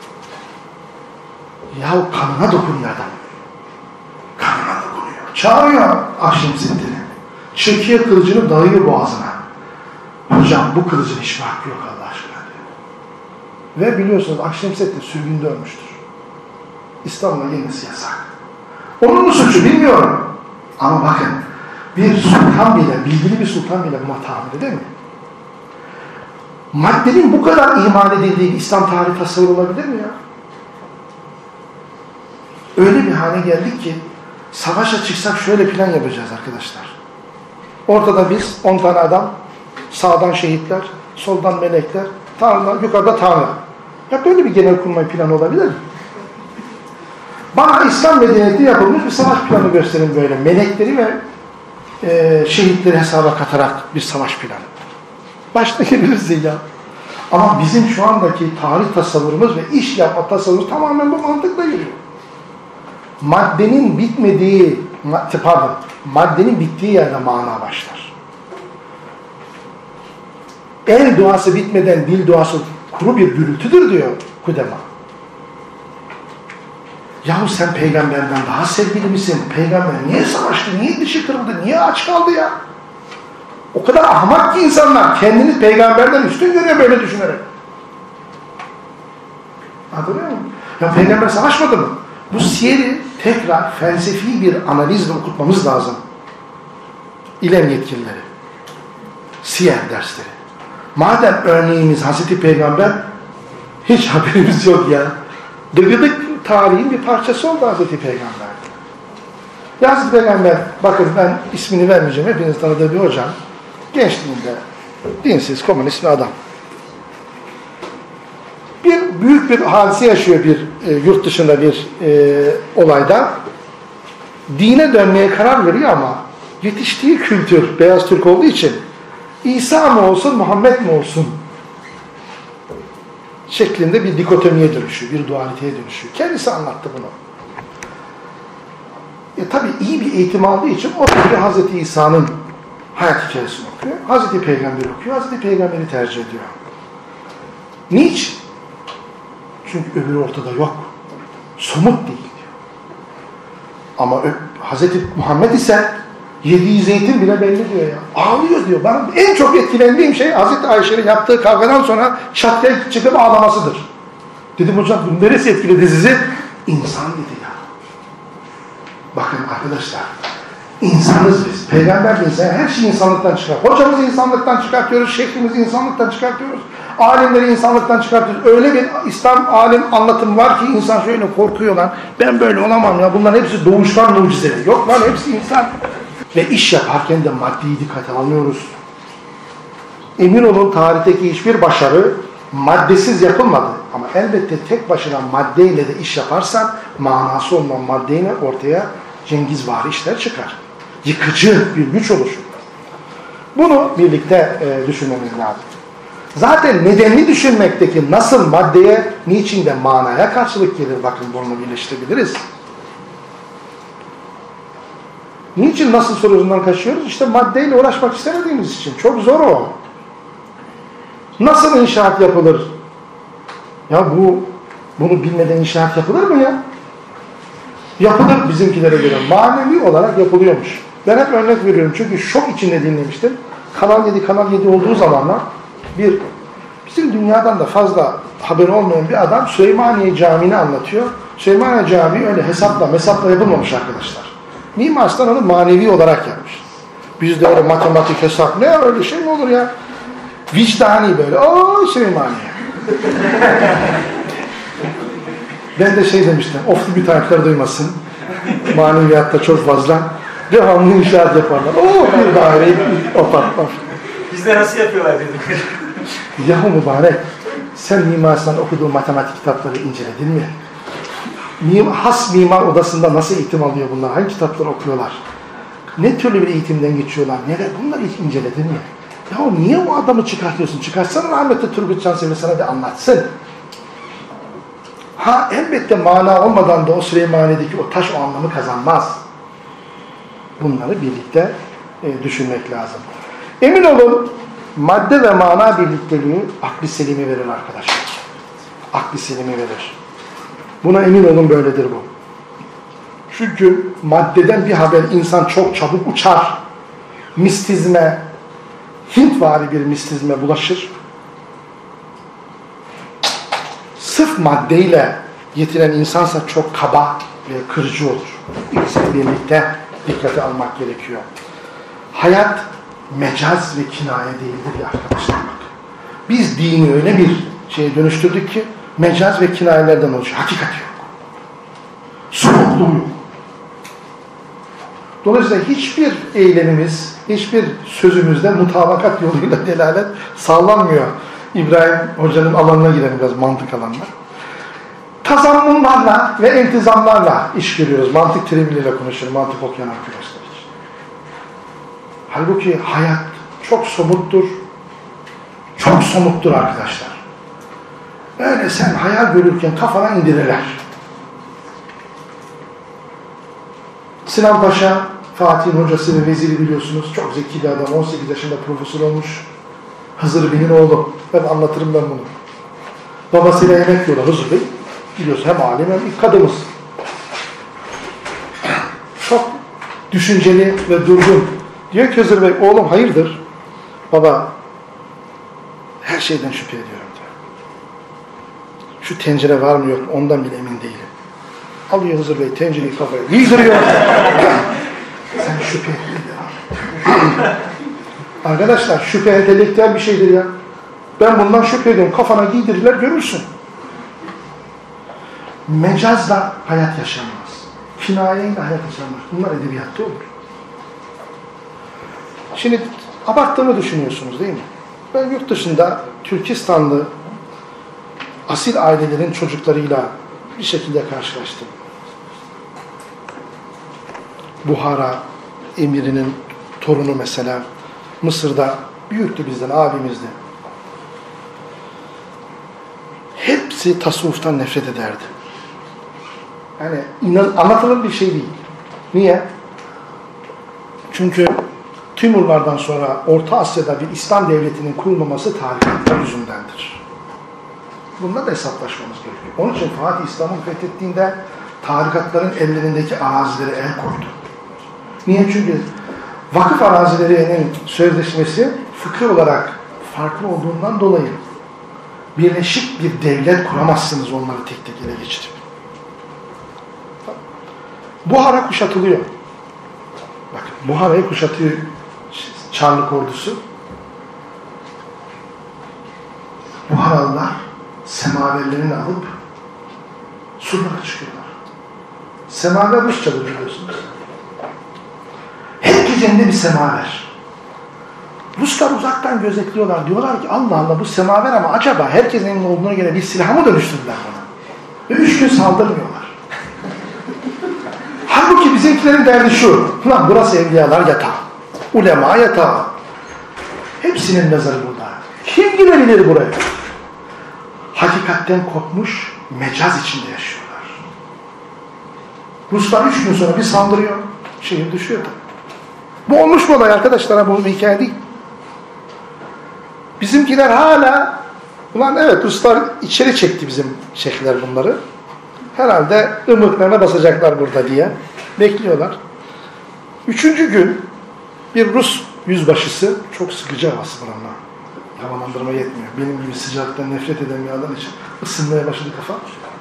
Ya kanına dokunuyor adam. Kanına dokunuyor. Çağırıyor Akşemseddin'i. Çekiyor kılıcını, dayıyor boğazına. Hocam bu kılıcın hiçbir hakkı yok Allah aşkına diyor. Ve biliyorsunuz Akşemseddin sürgünde ölmüştür. İstanbul'a gelmesi yasak. Onun mu suçu bilmiyorum. Ama bakın bir sultan bile, bilgili bir sultan bile buna tahammül edemiyor. Maddenin bu kadar imal edildiği bir İslam tarihi tasavvur olabilir mi ya? Öyle bir hale geldik ki savaşa çıksak şöyle plan yapacağız arkadaşlar. Ortada biz on tane adam, sağdan şehitler, soldan melekler, Tanrılar, yukarıda Tanrı. Ya böyle bir genelkurmay planı olabilir mi? Bana İslam medeniyeti yapılmış bir savaş planı gösterin böyle. Melekleri ve e, şehitleri hesaba katarak bir savaş planı. Başta geliriz ya. Ama bizim şu andaki tarih tasavvurumuz ve iş yapma tasavvurumuz tamamen bu mantıkla geliyor. Maddenin bitmediği, pardon, maddenin bittiği yerde mana başlar. El duası bitmeden dil duası kuru bir gürültüdür diyor Kudema. Yahu sen peygamberden daha sevgili misin? Peygamber niye savaştı? Niye dişi kırıldı? Niye aç kaldı ya? O kadar ahmak ki insanlar kendini peygamberden üstün görüyor böyle düşünerek. Anlıyor musun? Ya peygamber savaşmadı mı? Bu siyeri tekrar felsefi bir analizle okutmamız lazım. İlem yetkilileri. Siyer dersleri. Madem örneğimiz Hazreti Peygamber hiç haberimiz yok ya. Dıgıdık tarihin bir parçası oldu Hazreti Peygamber. Ya Hazreti Peygamber, bakın ben ismini vermeyeceğim, hepiniz tanıdığı bir hocam. Gençliğinde dinsiz, komünist bir adam. Bir büyük bir hadise yaşıyor bir e, yurt dışında bir e, olayda. Dine dönmeye karar veriyor ama yetiştiği kültür beyaz Türk olduğu için İsa mı olsun, Muhammed mi olsun şeklinde bir dikotomiye dönüşüyor, bir dualiteye dönüşüyor. Kendisi anlattı bunu. E, tabii iyi bir eğitim aldığı için o tabii Hazreti İsa'nın hayat hikayesini okuyor. Hazreti Peygamber okuyor. Hazreti Peygamber'i tercih ediyor. Niçin? Çünkü öbürü ortada yok. Somut değil diyor. Ama Hazreti Muhammed ise yediği zeytin bile belli diyor ya. Ağlıyor diyor. Ben en çok etkilendiğim şey Hazreti Ayşe'nin yaptığı kavgadan sonra çatlayıp çıkıp ağlamasıdır. Dedim hocam bu neresi etkiledi sizi? İnsan dedi ya. Bakın arkadaşlar. İnsanız biz. Peygamber de insan. Her şeyi insanlıktan çıkar. Hocamızı insanlıktan çıkartıyoruz. Şeyhimizi insanlıktan çıkartıyoruz. Alimleri insanlıktan çıkartıyoruz. Öyle bir İslam alim anlatım var ki insan şöyle korkuyor lan. Ben böyle olamam ya. Bunların hepsi doğuştan mucizeleri. Yok lan hepsi insan. Ve iş yaparken de maddeyi dikkate almıyoruz. Emin olun tarihteki hiçbir başarı maddesiz yapılmadı. Ama elbette tek başına maddeyle de iş yaparsan manası olmayan maddeyle ortaya cengizvari işler çıkar. Yıkıcı bir güç oluşur. Bunu birlikte e, düşünmemiz lazım. Zaten nedenli düşünmekteki nasıl maddeye, niçin de manaya karşılık gelir. Bakın bunu birleştirebiliriz. Niçin nasıl sorusundan kaçıyoruz? İşte maddeyle uğraşmak istemediğimiz için. Çok zor o. Nasıl inşaat yapılır? Ya bu, bunu bilmeden inşaat yapılır mı ya? Yapılır bizimkilere göre. Manevi olarak yapılıyormuş. Ben hep örnek veriyorum. Çünkü şok içinde dinlemiştim. Kanal yedi, Kanal yedi olduğu zamanlar bir Bizim dünyadan da fazla haberi olmayan bir adam Süleymaniye Camii'ni anlatıyor. Süleymaniye Camii öyle hesapla, mesapla yapılmamış arkadaşlar. Mimar Sinan onu manevi olarak yapmış. Bizde öyle matematik, hesap, ne öyle şey mi olur ya? Vicdani böyle, ooo Süleymaniye. Ben de şey demiştim, oflu bir tarafları duymasın. Maneviyatta çok fazla. Devamlı inşaat yaparlar. Oo bir daireyi opartlar. Bizde nasıl yapıyorlar dedim. Yahu mübarek, sen Mimar Sinan okuduğun matematik kitapları inceledin mi? Mimar, has mimar odasında nasıl eğitim alıyor bunlar? Hangi kitapları okuyorlar? Ne türlü bir eğitimden geçiyorlar? Neler? Bunları hiç inceledin mi? Yahu niye o adamı çıkartıyorsun? Çıkarsana rahmetli Turgut Cansever sana da anlatsın. Ha elbette mana olmadan da o Süleymaniye'deki o taş o anlamı kazanmaz. Bunları birlikte e, düşünmek lazım. Emin olun madde ve mana birlikteliği akli selimi verir arkadaşlar. Akli selimi verir. Buna emin olun böyledir bu. Çünkü maddeden bir haber insan çok çabuk uçar. Mistizme, Hintvari bir mistizme bulaşır. Sırf maddeyle yetinen insansa çok kaba ve kırıcı olur. İkisini birlikte dikkate almak gerekiyor. Hayat mecaz ve kinaye değildir ya arkadaşlar. Biz dini öyle bir şeye dönüştürdük ki mecaz ve kinayelerden oluşuyor. Hakikat yok. Soğukluğu yok. Dolayısıyla hiçbir eylemimiz, hiçbir sözümüzde mutabakat yoluyla delalet sağlanmıyor. İbrahim Hoca'nın alanına girelim biraz, mantık alanına. Tazammunlarla ve intizamlarla iş görüyoruz. Mantık terimiyle konuşuyoruz, mantık okuyan arkadaşlar için. Halbuki hayat çok somuttur, çok somuttur arkadaşlar. Öyle sen hayal görürken kafana indirirler. Sinan Paşa, Fatih'in hocası ve veziri biliyorsunuz. Çok zeki bir adam, on sekiz yaşında profesör olmuş. Hızır Bey'in oğlu. Ben anlatırım ben bunu. Babasıyla yemek yiyorlar Hızır Bey. Biliyorsun hem alim hem ilk kadımız. Çok düşünceli ve durgun. Diyor ki Hızır Bey, oğlum hayırdır? Baba, her şeyden şüphe ediyorum diyor. Şu tencere var mı yok ondan bile emin değilim. Alıyor Hızır Bey tencereyi kafaya giydiriyor. Sen şüphe etme ya. Arkadaşlar şüphe entelektüel bir şeydir ya. Ben bundan şüphe ediyorum. Kafana giydirirler görürsün. Mecazla hayat yaşanmaz. Kinayeyle hayat yaşanmaz. Bunlar edebiyatta olur. Şimdi abarttığımı düşünüyorsunuz değil mi? Ben yurt dışında Türkistanlı asil ailelerin çocuklarıyla bir şekilde karşılaştım. Buhara emirinin torunu mesela Mısır'da büyüktü bizden, abimizdi. Hepsi tasavvuftan nefret ederdi. Yani inan, anlatılır bir şey değil. Niye? Çünkü Timurlardan sonra Orta Asya'da bir İslam devletinin kurulmaması tarikatlar yüzündendir. Bununla da hesaplaşmamız gerekiyor. Onun için Fatih İslam'ı fethettiğinde tarikatların ellerindeki arazilere el koydu. Niye? Çünkü vakıf arazilerinin sözleşmesi fıkıh olarak farklı olduğundan dolayı birleşik bir devlet kuramazsınız onları tek tek ele geçirip. Buhara kuşatılıyor. Bak, Buhara'yı kuşatıyor Çarlık ordusu. Buharalılar semaverlerini alıp surlara çıkıyorlar. Semaver Rusçadır biliyorsunuz. Herkes elinde bir semaver. Ruslar uzaktan gözetliyorlar. Diyorlar ki Allah Allah bu semaver ama acaba herkesin elinde olduğuna göre bir silah mı dönüştürdüler bana? Ve üç gün saldırmıyorlar. Halbuki bizimkilerin derdi şu. Lan burası evliyalar yatağı. Ulema yatağı. Hepsinin mezarı burada. Kim girebilir buraya? Hakikatten kopmuş, mecaz içinde yaşıyorlar. Ruslar üç gün sonra bir saldırıyor. Şehir düşüyor tabii. Bu olmuş mu olay arkadaşlar? Bu bir hikaye değil. Bizimkiler hala ulan evet Ruslar içeri çekti bizim şeyhler bunları. Herhalde ımıklarına basacaklar burada diye bekliyorlar. Üçüncü gün bir Rus yüzbaşısı çok sıkıcı havası var ama. havalandırma yetmiyor. Benim gibi sıcaktan nefret eden bir adam için ısınmaya başladı kafa.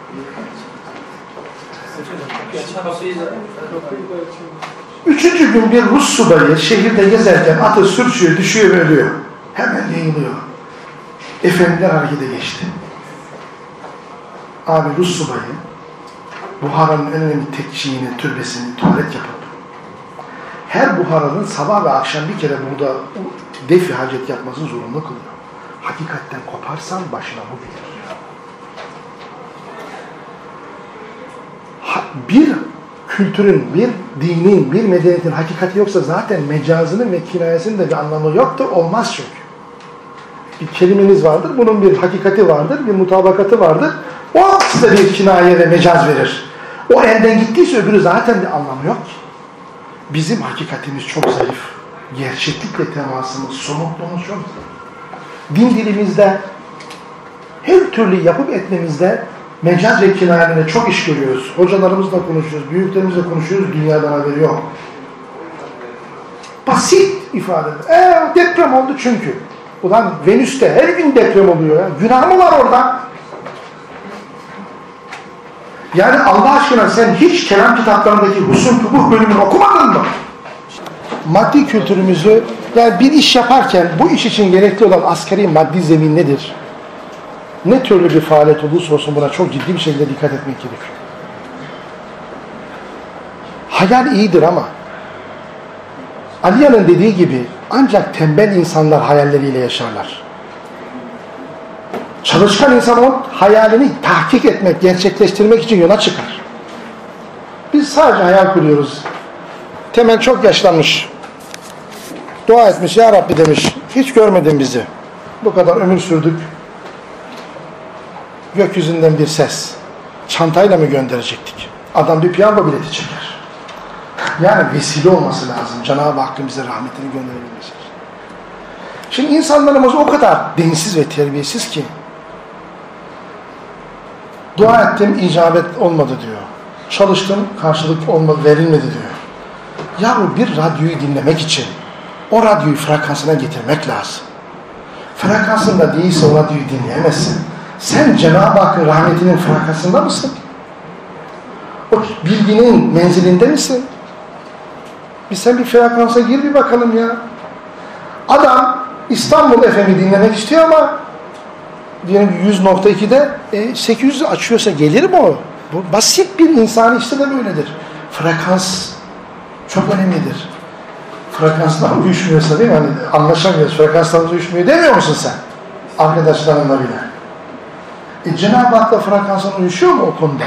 Üçüncü gün bir Rus subayı şehirde gezerken atı sürçüyor, düşüyor ve ölüyor. Hemen yayılıyor. Efendiler harekete geçti. Abi Rus subayı Buhara'nın en önemli tekçiğini, türbesini tuvalet yapıp her Buhara'nın sabah ve akşam bir kere burada defi hacet yapmasını zorunlu kılıyor. Hakikatten koparsan başına bu gelir. Bir kültürün, bir dinin, bir medeniyetin hakikati yoksa zaten mecazının ve kinayesinin de bir anlamı yoktur, olmaz çünkü. Bir kelimeniz vardır, bunun bir hakikati vardır, bir mutabakatı vardır. O size bir kinaye ve mecaz verir. O elden gittiyse öbürü zaten bir anlamı yok ki. Bizim hakikatimiz çok zayıf. Gerçeklikle temasımız, somutluğumuz çok zayıf. Din dilimizde, her türlü yapıp etmemizde mecaz ve kinayelerine çok iş görüyoruz. Hocalarımızla konuşuyoruz, büyüklerimizle konuşuyoruz, dünyadan haberi yok. Basit ifadeler. Eee deprem oldu çünkü. Ulan Venüs'te her gün deprem oluyor ya. Günah mı var orada? Yani Allah aşkına sen hiç kelam kitaplarındaki husun fubuh bölümünü okumadın mı? Maddi kültürümüzü, yani bir iş yaparken bu iş için gerekli olan asgari maddi zemin nedir? Ne türlü bir faaliyet olursa olsun buna çok ciddi bir şekilde dikkat etmek gerekiyor. Hayal iyidir ama Aliya'nın dediği gibi ancak tembel insanlar hayalleriyle yaşarlar. Çalışkan insan o hayalini tahkik etmek, gerçekleştirmek için yola çıkar. Biz sadece hayal kuruyoruz. Temel çok yaşlanmış. Dua etmiş, Ya Rabbi demiş, hiç görmedin bizi. Bu kadar ömür sürdük. Gökyüzünden bir ses. Çantayla mı gönderecektik? Adam bir piyango bileti çeker. Yani vesile olması lazım. Cenab-ı Hakk'ın bize rahmetini gönderebilmesi için. Şimdi insanlarımız o kadar densiz ve terbiyesiz ki dua ettim, icabet olmadı diyor. Çalıştım, karşılık olmadı, verilmedi diyor. Yahu bir radyoyu dinlemek için o radyoyu frekansına getirmek lazım. Frekansında değilse o radyoyu dinleyemezsin. Sen Cenab-ı Hakk'ın rahmetinin frekansında mısın? O bilginin menzilinde misin? Bir sen bir frekansa gir bir bakalım ya. Adam İstanbul F M'i dinlemek istiyor ama diyelim yüz nokta iki'de e, sekiz yüz'ü açıyorsa gelir mi o? Bu basit bir insani işte de böyledir. Frekans çok önemlidir. Frekanslar uyuşmuyorsa değil mi? Hani anlaşamıyoruz, frekanslarımız uyuşmuyor demiyor musun sen? Arkadaşlarınla bile. E, Cenab-ı Hak'la frekanslar uyuşuyor mu o konuda?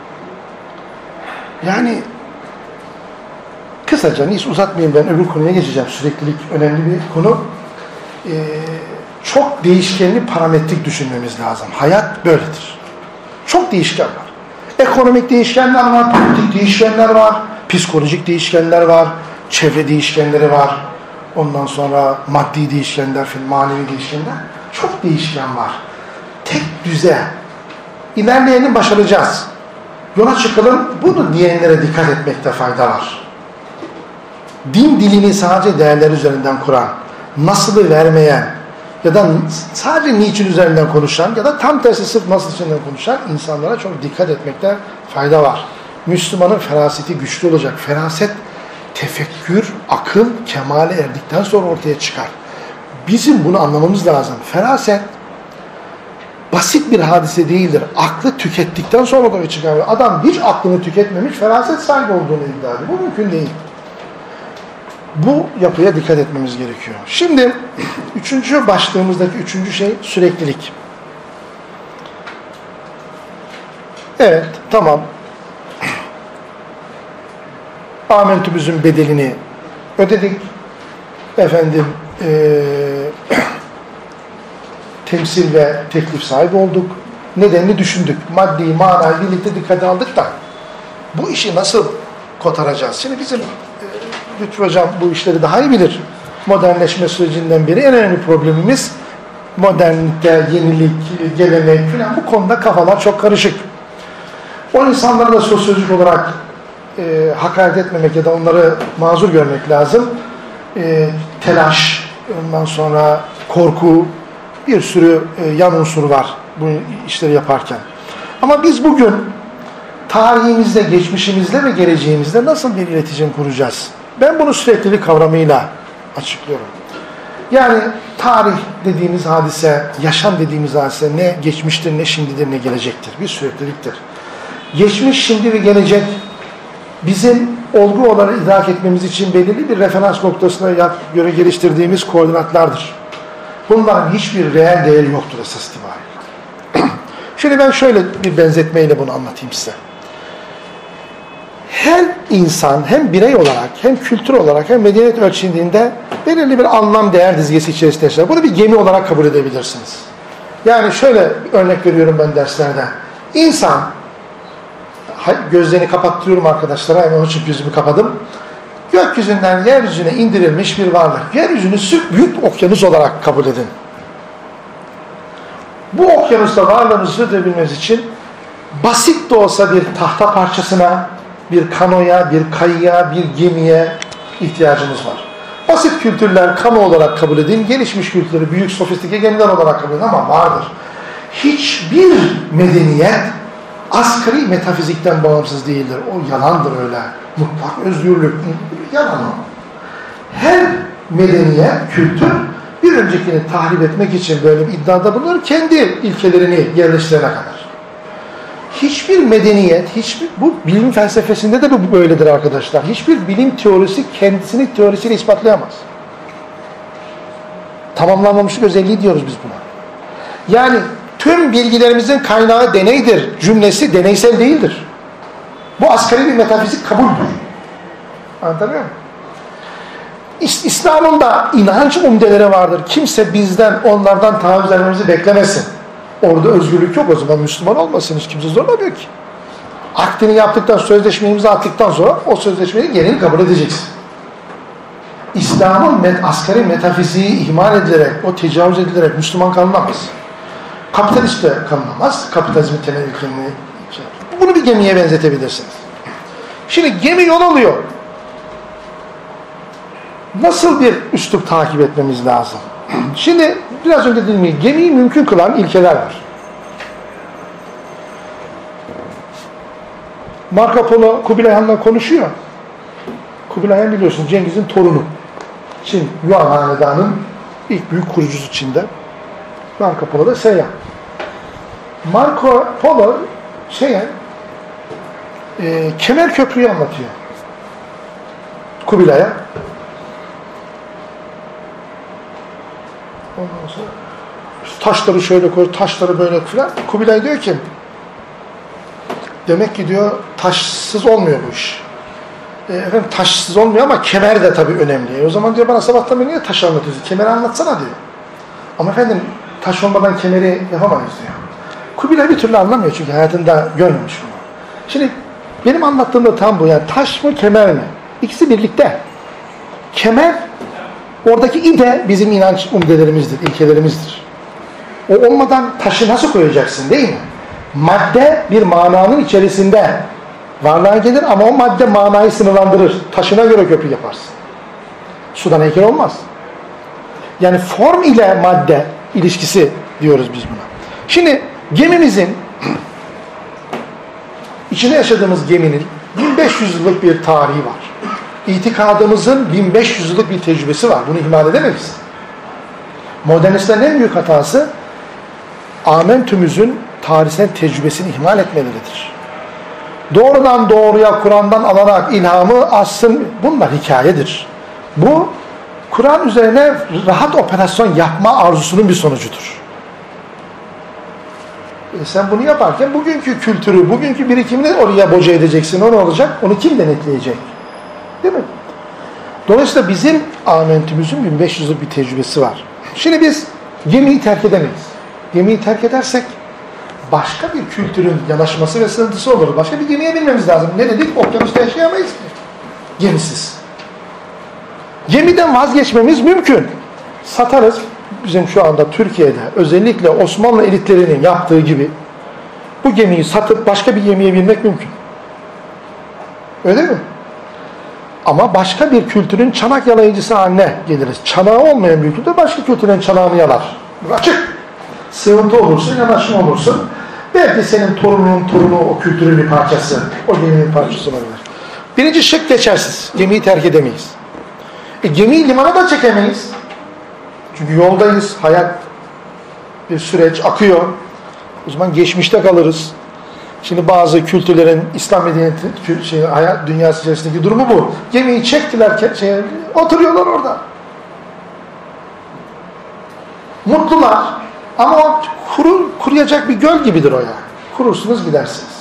Yani kısaca, hiç uzatmayayım, ben öbür konuya geçeceğim. Süreklilik önemli bir konu. Ee, çok değişkenli parametrik düşünmemiz lazım. Hayat böyledir. Çok değişken var. Ekonomik değişkenler var, politik değişkenler var, psikolojik değişkenler var, çevre değişkenleri var. Ondan sonra maddi değişkenler, manevi değişkenler. Çok değişken var. Tek düze. İlerleyeni başaracağız. Yola çıkalım, bunu diyenlere dikkat etmekte fayda var. Din dilini sadece değerler üzerinden kuran, nasılı vermeyen ya da sadece niçin üzerinden konuşan ya da tam tersi sırf nasıl üzerinden konuşan insanlara çok dikkat etmekte fayda var. Müslümanın feraseti güçlü olacak. Feraset, tefekkür, akıl kemale erdikten sonra ortaya çıkar. Bizim bunu anlamamız lazım. Feraset basit bir hadise değildir. Aklı tükettikten sonra ortaya çıkar. Adam hiç aklını tüketmemiş, feraset sahibi olduğunu iddia ediyor. Bu mümkün değil. Bu yapıya dikkat etmemiz gerekiyor. Şimdi üçüncü başlığımızdaki üçüncü şey süreklilik. Evet, tamam. Amentümüzün bedelini ödedik. Efendim ee, temsil ve teklif sahibi olduk. Nedenini düşündük. Maddi, manayı birlikte dikkate aldık da bu işi nasıl kotaracağız? Şimdi bizim Lütfü Hocam bu işleri daha iyi bilir. Modernleşme sürecinden biri en önemli problemimiz modernite, yenilik, gelenek falan, bu konuda kafalar çok karışık. O insanlara da sosyolojik olarak e, hakaret etmemek ya da onları mazur görmek lazım. E, telaş, ondan sonra korku, bir sürü e, yan unsur var bu işleri yaparken. Ama biz bugün tarihimizde, geçmişimizde ve geleceğimizde nasıl bir iletişim kuracağız? Ben bunu süreklilik kavramıyla açıklıyorum. Yani tarih dediğimiz hadise, yaşam dediğimiz hadise ne geçmiştir, ne şimdidir, ne gelecektir. Bir sürekliliktir. Geçmiş, şimdi ve gelecek bizim olgu olarak idrak etmemiz için belirli bir referans noktasına göre geliştirdiğimiz koordinatlardır. Bunların hiçbir reel değeri yoktur esas itibariyle. Şimdi ben şöyle bir benzetmeyle bunu anlatayım size. Her insan hem birey olarak, hem kültür olarak, hem medeniyet ölçüldüğünde belirli bir anlam değer dizgesi içerisinde yaşar. Bunu bir gemi olarak kabul edebilirsiniz. Yani şöyle bir örnek veriyorum ben derslerde. İnsan, gözlerini kapattırıyorum arkadaşlara, hemen onun için gözümü kapadım. Gökyüzünden yeryüzüne indirilmiş bir varlık. Yeryüzünü büyük okyanus olarak kabul edin. Bu okyanusta varlığımızı sürdürebilmemiz için basit de olsa bir tahta parçasına, bir kanoya, bir kayıya, bir gemiye ihtiyacımız var. Basit kültürler kano olarak kabul edin, gelişmiş kültürleri büyük sofistike gemiler olarak kabul edin ama vardır. Hiçbir medeniyet asgari metafizikten bağımsız değildir. O yalandır öyle. Mutlak özgürlük, yalan o. Her medeniyet, kültür bir öncekini tahrip etmek için böyle bir iddiada bulunur, kendi ilkelerini yerleştirene kadar. Hiçbir medeniyet, hiçbir, bu bilim felsefesinde de bu böyledir arkadaşlar. Hiçbir bilim teorisi kendisini teorisiyle ispatlayamaz. Tamamlanmamışlık özelliği diyoruz biz buna. Yani tüm bilgilerimizin kaynağı deneydir cümlesi deneysel değildir. Bu asgari bir metafizik kabuldür. Anlatabiliyor muyum? İslam'ın da inanç umdeleri vardır. Kimse bizden onlardan taviz vermemizi beklemesin. Orada özgürlük yok, o zaman Müslüman olmasın. Hiç kimse zorlamıyor ki. Akdini yaptıktan, sözleşmeyi imza attıktan sonra o sözleşmeyi gereğini kabul edeceksin. İslam'ın met, asgari metafiziği ihmal edilerek, o tecavüz edilerek Müslüman kalınamaz. Kapitalist de kalınamaz. Kapitalizmin temel ilkelerini. Bunu bir gemiye benzetebilirsiniz. Şimdi gemi yol alıyor. Nasıl bir üslup takip etmemiz lazım? Şimdi biraz önce dediğim gibi gemiyi mümkün kılan ilkeler var. Marco Polo Kubilay Han'la konuşuyor. Kubilay Han biliyorsun Cengiz'in torunu. Çin Yuan Hanedanı'nın ilk büyük kurucusu Çin'de. Marco Polo da seyyah. Marco Polo şeye e, Kemer Köprü'yü anlatıyor. Kubilay'a. Ondan sonra taşları şöyle koy, taşları böyle filan. Kubilay diyor ki demek ki diyor taşsız olmuyor bu iş. E, efendim taşsız olmuyor ama kemer de tabii önemli. E, o zaman diyor bana sabahtan beri niye taşı anlatıyorsun? Kemeri anlatsana diyor. Ama efendim taş olmadan kemeri yapamayız diyor. Kubilay bir türlü anlamıyor çünkü hayatında görmemiş bunu. Şimdi benim anlattığım da tam bu. Yani taş mı kemer mi? İkisi birlikte. Kemer oradaki ide bizim inanç umdelerimizdir, ilkelerimizdir. O olmadan taşı nasıl koyacaksın değil mi? Madde bir mananın içerisinde varlığa gelir ama o madde manayı sınırlandırır. Taşına göre köprü yaparsın. Sudan heykel olmaz. Yani form ile madde ilişkisi diyoruz biz buna. Şimdi gemimizin içinde yaşadığımız geminin bin beş yüz yıllık bir tarihi var. İtikadımızın bin beş yüz yıllık bir tecrübesi var. Bunu ihmal edemeyiz. Modernistlerin en büyük hatası Amentümüzün tarihsel tecrübesini ihmal etmeleridir. Doğrudan doğruya Kur'an'dan alarak ilhamı assın, bunlar hikayedir. Bu Kur'an üzerine rahat operasyon yapma arzusunun bir sonucudur. E sen bunu yaparken bugünkü kültürü, bugünkü birikimini oraya boca edeceksin. O ne olacak? Onu kim denetleyecek? Değil mi? Dolayısıyla bizim Amentümüzün bin beş yüz yıllık bir tecrübesi var. Şimdi biz gemiyi terk edemeyiz. Gemiyi terk edersek başka bir kültürün yanaşması ve sığıntısı olur. Başka bir gemiye binmemiz lazım. Ne dedik? Okyanusta yaşayamayız ki. Gemisiz. Gemiden vazgeçmemiz mümkün. Satarız. Bizim şu anda Türkiye'de özellikle Osmanlı elitlerinin yaptığı gibi bu gemiyi satıp başka bir gemiye binmek mümkün. Öyle mi? Ama başka bir kültürün çanak yalayıcısı haline geliriz. Çanağı olmayan bir kültür başka kültürün çanağını yalar. Bu açık. sığıntı olursun, yanaşma olursun. Belki senin torunun torunu o kültürün bir parçası, o geminin bir parçası olabilir. Birinci şık geçersiz. Gemiyi terk edemeyiz. E, gemiyi limana da çekemeyiz. Çünkü yoldayız, hayat bir süreç akıyor. O zaman geçmişte kalırız. Şimdi bazı kültürlerin İslam medeniyeti şey, hayat dünyası içerisindeki durumu bu. Gemiyi çektiler, şey, oturuyorlar orada. Mutlular. Ama o kuru, kuruyacak bir göl gibidir o ya. Kurursunuz gidersiniz.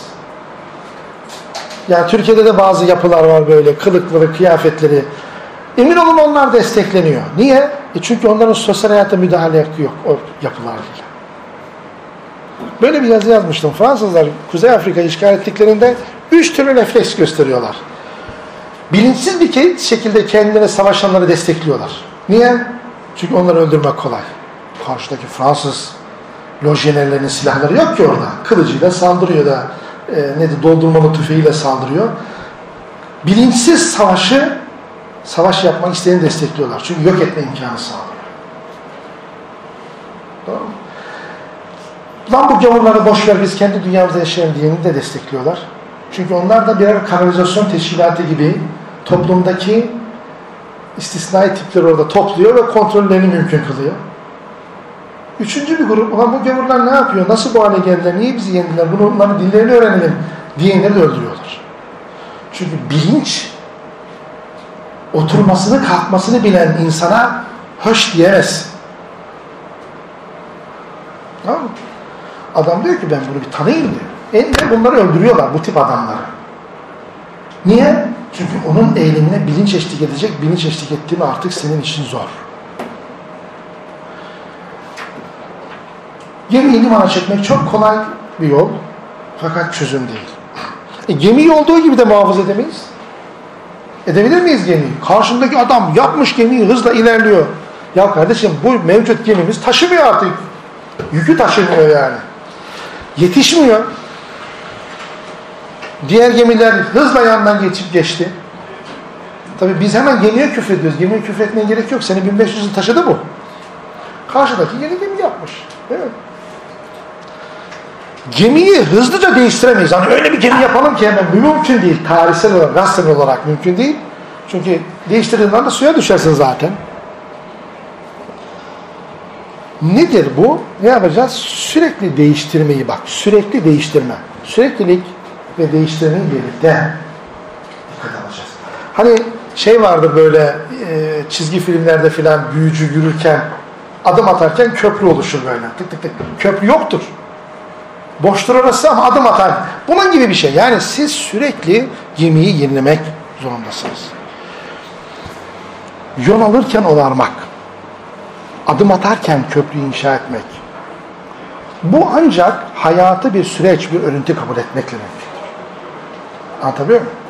Yani Türkiye'de de bazı yapılar var böyle, kılıkları, kıyafetleri. Emin olun onlar destekleniyor. Niye? E çünkü onların sosyal hayata müdahale yok o yapılarla. Böyle bir yazı yazmıştım. Fransızlar Kuzey Afrika'yı işgal ettiklerinde üç türlü refleks gösteriyorlar. Bilinçsiz bir şekilde kendilerine savaşanları destekliyorlar. Niye? Çünkü onları öldürmek kolay. Karşıdaki Fransız lojyenerlerinin silahları yok ki orada. Kılıcıyla saldırıyor da e, nedir, doldurmalı tüfeğiyle saldırıyor. Bilinçsiz savaşı, savaş yapmak isteyeni destekliyorlar. Çünkü yok etme imkanı sağlıyor. Tamam mı? Lan bu gavurları boşver biz kendi dünyamızda yaşayalım diyeni de destekliyorlar. Çünkü onlar da birer kanalizasyon teşkilatı gibi toplumdaki istisnai tipleri orada topluyor ve kontrollerini mümkün kılıyor. Üçüncü bir grup, ulan bu gavurlar ne yapıyor, nasıl bu hale geldiler, niye bizi yendiler, bunu, bunların dillerini öğrenelim diyenleri de öldürüyorlar. Çünkü bilinç oturmasını kalkmasını bilen insana hoş diyemez. Tamam mı? Adam diyor ki ben bunu bir tanıyayım diyor. Ve bunları öldürüyorlar, bu tip adamları. Niye? Çünkü onun eylemine bilinç eşlik edecek, bilinç eşlik etti mi artık senin için zor. Gemiyi limana çekmek çok kolay bir yol, fakat çözüm değil. E, gemiyi olduğu gibi de muhafaza edemeyiz. Edebilir miyiz gemiyi? Karşımdaki adam yapmış gemiyi, hızla ilerliyor. Ya kardeşim bu mevcut gemimiz taşımıyor artık. Yükü taşımıyor yani. Yetişmiyor. Diğer gemiler hızla yandan geçip geçti. Tabii biz hemen gemiye küfrediyoruz. Gemiye küfretmeye gerek yok. Seni bin beş yüz yıl taşıdı bu. Karşıdaki yeni gemi yapmış. Değil mi? Gemiyi hızlıca değiştiremeyiz. Hani öyle bir gemi yapalım ki hemen mümkün değil. Tarihsel olarak, gazetesel olarak mümkün değil. Çünkü değiştirdiğinden anda suya düşersin zaten. Nedir bu? Ne yapacağız? Sürekli değiştirmeyi bak. Sürekli değiştirme. Süreklilik ve değiştirmeyi birlikte dikkat alacağız. Hani şey vardı böyle e, çizgi filmlerde filan büyücü yürürken adım atarken köprü oluşur böyle. Tık tık tık. Köprü yoktur. Boştur orası ama adım atar. Bunun gibi bir şey. Yani siz sürekli gemiyi yenilemek zorundasınız. Yol alırken onarmak. Adım atarken köprü inşa etmek. Bu ancak hayatı bir süreç, bir örüntü kabul etmekle mümkündür. Anlatabiliyor muyum?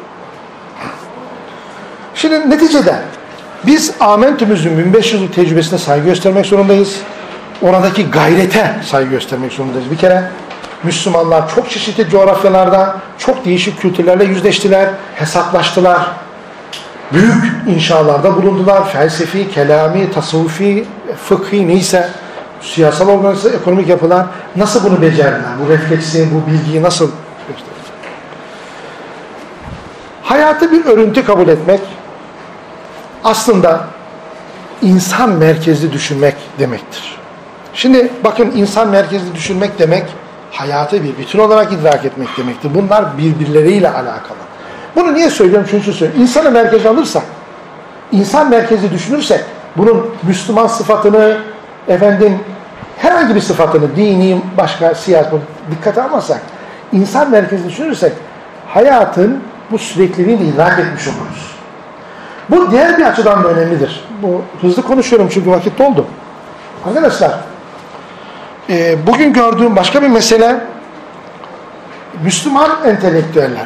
Şimdi neticede biz Amentümüzün bin beş yüz yıl tecrübesine saygı göstermek zorundayız. Oradaki gayrete saygı göstermek zorundayız. Bir kere Müslümanlar çok çeşitli coğrafyalarda, çok değişik kültürlerle yüzleştiler, hesaplaştılar. Büyük inşalarda bulundular. Felsefi, kelami, tasavvufi, fıkhi neyse, siyasal organizasyon, ekonomik yapılar nasıl bunu becerdiler? Bu refleksi, bu bilgiyi nasıl gösterdiler? Hayatı bir örüntü kabul etmek aslında insan merkezli düşünmek demektir. Şimdi bakın insan merkezli düşünmek demek hayatı bir bütün olarak idrak etmek demektir. Bunlar birbirleriyle alakalı. Bunu niye söylüyorum? Çünkü söylüyorum. İnsanı merkeze alırsak, insan merkezli düşünürsek, bunun Müslüman sıfatını, efendim herhangi bir sıfatını, dini, başka siyasi dikkate almazsak, insan merkezli düşünürsek, hayatın bu sürekliliğini de idrak etmiş oluruz. Bu diğer bir açıdan da önemlidir. Bu hızlı konuşuyorum çünkü vakit doldu. Arkadaşlar, e, bugün gördüğüm başka bir mesele, Müslüman entelektüeller.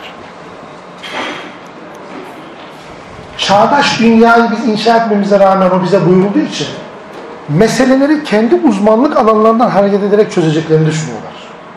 Çağdaş dünyayı biz inşa etmemize rağmen o bize buyurulduğu için meseleleri kendi uzmanlık alanlarından hareket ederek çözeceklerini düşünüyorlar.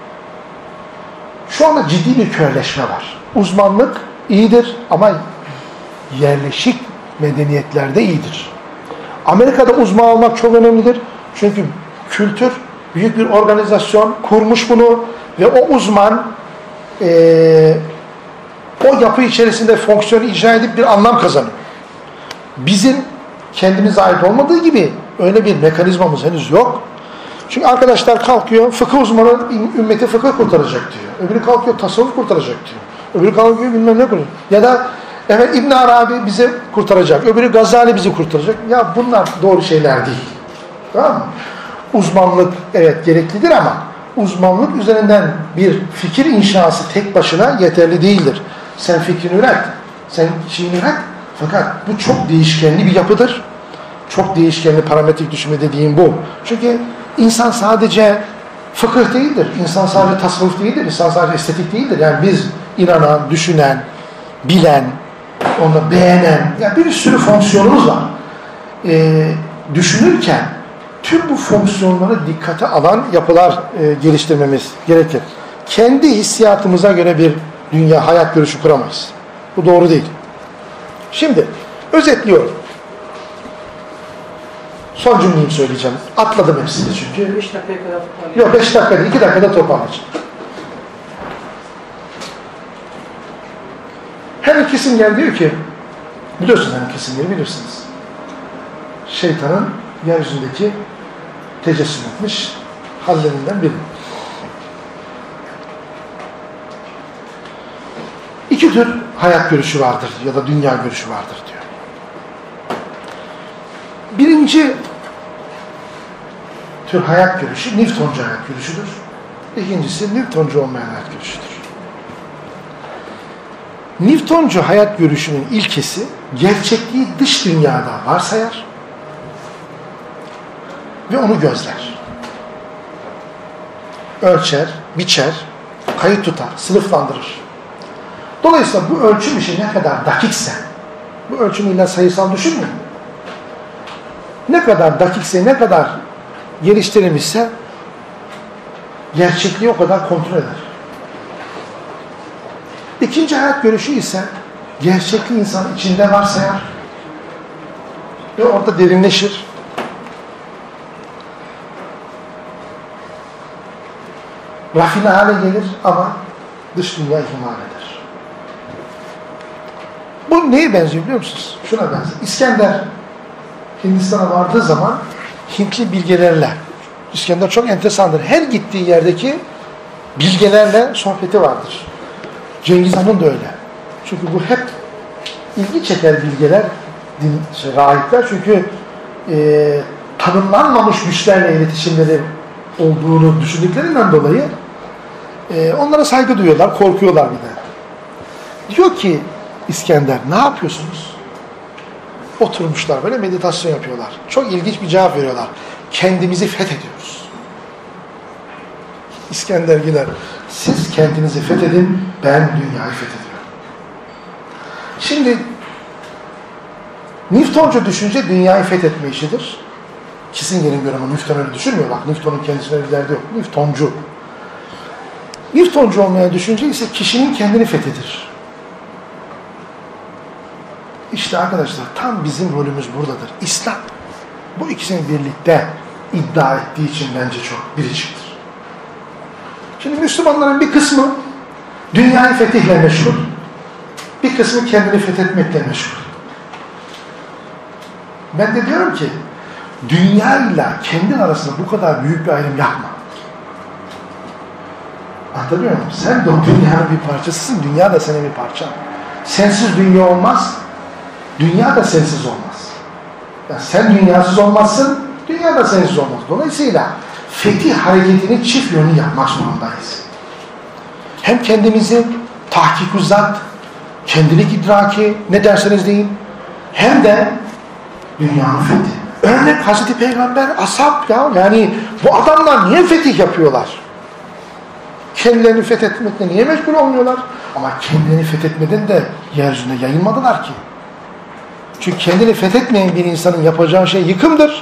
Şu anda ciddi bir körleşme var. Uzmanlık iyidir ama yerleşik medeniyetlerde iyidir. Amerika'da uzman olmak çok önemlidir. Çünkü kültür büyük bir organizasyon kurmuş bunu ve o uzman e, o yapı içerisinde fonksiyonu icra edip bir anlam kazanıyor. Bizim kendimize ait olmadığı gibi öyle bir mekanizmamız henüz yok. Çünkü arkadaşlar kalkıyor, fıkıh uzmanı ümmeti fıkıh kurtaracak diyor. Öbürü kalkıyor, tasavvuf kurtaracak diyor. Öbürü kalkıyor, bilmem ne kurtaracak. Ya da evet, İbn Arabi bizi kurtaracak, öbürü Gazali bizi kurtaracak. Ya bunlar doğru şeyler değil. Tamam mı? Uzmanlık evet gereklidir ama uzmanlık üzerinden bir fikir inşası tek başına yeterli değildir. Sen fikrini üret, sen şeyini üret. Fakat bu çok değişkenli bir yapıdır. Çok değişkenli parametrik düşünme dediğim bu. Çünkü insan sadece fıkıh değildir. İnsan sadece tasavvuf değildir. İnsan sadece estetik değildir. Yani biz inanan, düşünen, bilen, onu beğenen, yani bir sürü fonksiyonumuz var. Ee, düşünürken tüm bu fonksiyonları dikkate alan yapılar e, geliştirmemiz gerekir. Kendi hissiyatımıza göre bir dünya, hayat görüşü kuramayız. Bu doğru değil. Şimdi özetliyorum. Son cümleyi söyleyeceğim. Atladım hepsini çünkü. beş dakikaya kadar toparlayalım. Yok beş dakika değil, iki dakikada toparlayacağım. Henry Kissinger diyor ki, biliyorsunuz Henry Kissinger'i bilirsiniz. Şeytanın yeryüzündeki tecessüm etmiş hallerinden biri. İki tür hayat görüşü vardır ya da dünya görüşü vardır diyor. Birinci tür hayat görüşü Newtoncu hayat görüşüdür. İkincisi Newtoncu olmayan hayat görüşüdür. Newtoncu hayat görüşünün ilkesi gerçekliği dış dünyada varsayar ve onu gözler. Ölçer, biçer, kayıt tutar, sınıflandırır. Dolayısıyla bu ölçüm işi ne kadar dakikse, bu ölçümü illa sayısal düşünmeyin. Ne kadar dakikse, ne kadar geliştirilmişse gerçekliği o kadar kontrol eder. İkinci hayat görüşü ise gerçekliği insan içinde varsayar ve orada derinleşir. Rafine hale gelir ama dış dünya ihmal eder. Bu neye benziyor biliyor musunuz? Şuna benziyor. İskender Hindistan'a vardığı zaman Hintli bilgelerle, İskender çok enteresandır. Her gittiği yerdeki bilgelerle sohbeti vardır. Cengiz Han'ın da öyle. Çünkü bu hep ilgi çeker bilgeler, din, şey, rahipler. Çünkü e, tanımlanmamış güçlerle iletişimleri olduğunu düşündüklerinden dolayı e, onlara saygı duyuyorlar, korkuyorlar bir de. Diyor ki İskender, ne yapıyorsunuz? Oturmuşlar böyle meditasyon yapıyorlar. Çok ilginç bir cevap veriyorlar. Kendimizi fethediyoruz. İskender gider. Siz kendinizi fethedin, ben dünyayı fethediyorum. Şimdi Newtoncu düşünce dünyayı fethetme işidir. Kissinger'in yorumu, Newton öyle düşünmüyor. Bak Newton'un kendisine bir derdi yok. Newtoncu. Newtoncu olmaya düşünce ise kişinin kendini fethedir. İşte arkadaşlar tam bizim rolümüz buradadır. İslam bu ikisini birlikte iddia ettiği için bence çok biriciktir. Şimdi Müslümanların bir kısmı dünyayı fetihle meşgul, bir kısmı kendini fethetmekle meşgul. Ben de diyorum ki dünyayla kendin arasında bu kadar büyük bir ayrım yapma. Anlatabiliyor muyum? Sen de o dünyanın bir parçasısın, dünya da senin bir parçan. Sensiz dünya olmaz, dünya da sensiz olmaz. Yani sen dünyasız olmazsın, dünya da sensiz olmaz. Dolayısıyla fetih hareketini çift yönlü yapmak zorundayız. Hem kendimizi tahkik-ü zat, kendilik idraki, ne derseniz deyin, hem de dünyanın fethi. Örnek Hazreti Peygamber, ashab ya, yani bu adamlar niye fetih yapıyorlar? Kendilerini fethetmekle niye meşgul olmuyorlar? Ama kendilerini fethetmeden de yeryüzünde yayılmadılar ki. Çünkü kendini fethetmeyen bir insanın yapacağı şey yıkımdır.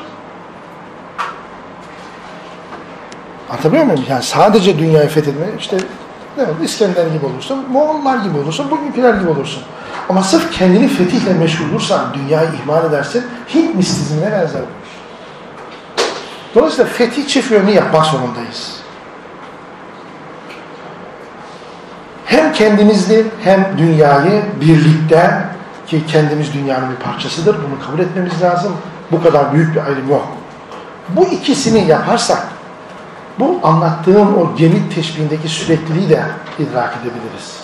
Anlatabiliyor muyum? Yani sadece dünyayı fethetme, işte evet, İskender gibi olursun, Moğollar gibi olursun, bugünküler gibi olursun. Ama sırf kendini fetihle meşgul olursan, dünyayı ihmal edersin, Hint mistizmine benzer olur. Dolayısıyla fethi çift yönlü yapmak zorundayız. Hem kendimizi hem dünyayı birlikte, ki kendimiz dünyanın bir parçasıdır, bunu kabul etmemiz lazım. Bu kadar büyük bir ayrım yok. Bu ikisini yaparsak, bu anlattığım o gemi teşbihindeki sürekliliği de idrak edebiliriz.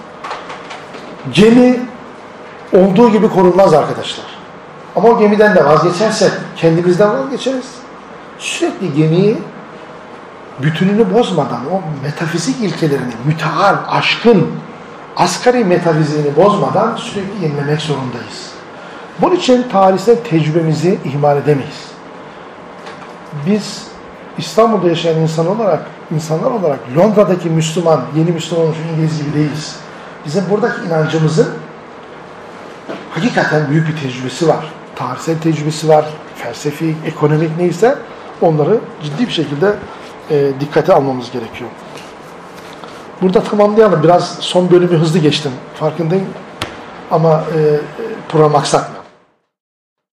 Gemi olduğu gibi korunmaz arkadaşlar. Ama o gemiden de vazgeçersek kendimizden vazgeçeriz. Sürekli gemiyi bütününü bozmadan, o metafizik ilkelerini, müteal, aşkın, asgari metafiziğini bozmadan sürekli yenilemek zorundayız. Bunun için tarihsel tecrübemizi ihmal edemeyiz. Biz İstanbul'da yaşayan insan olarak, insanlar olarak Londra'daki Müslüman, yeni Müslüman olmuş İngiliz gibi değiliz. Bizim buradaki inancımızın hakikaten büyük bir tecrübesi var. Tarihsel tecrübesi var, felsefi, ekonomik neyse onları ciddi bir şekilde e, dikkate almamız gerekiyor. Burada tamamlayalım. Biraz son bölümü hızlı geçtim. Farkındayım. Ama e, program aksatma.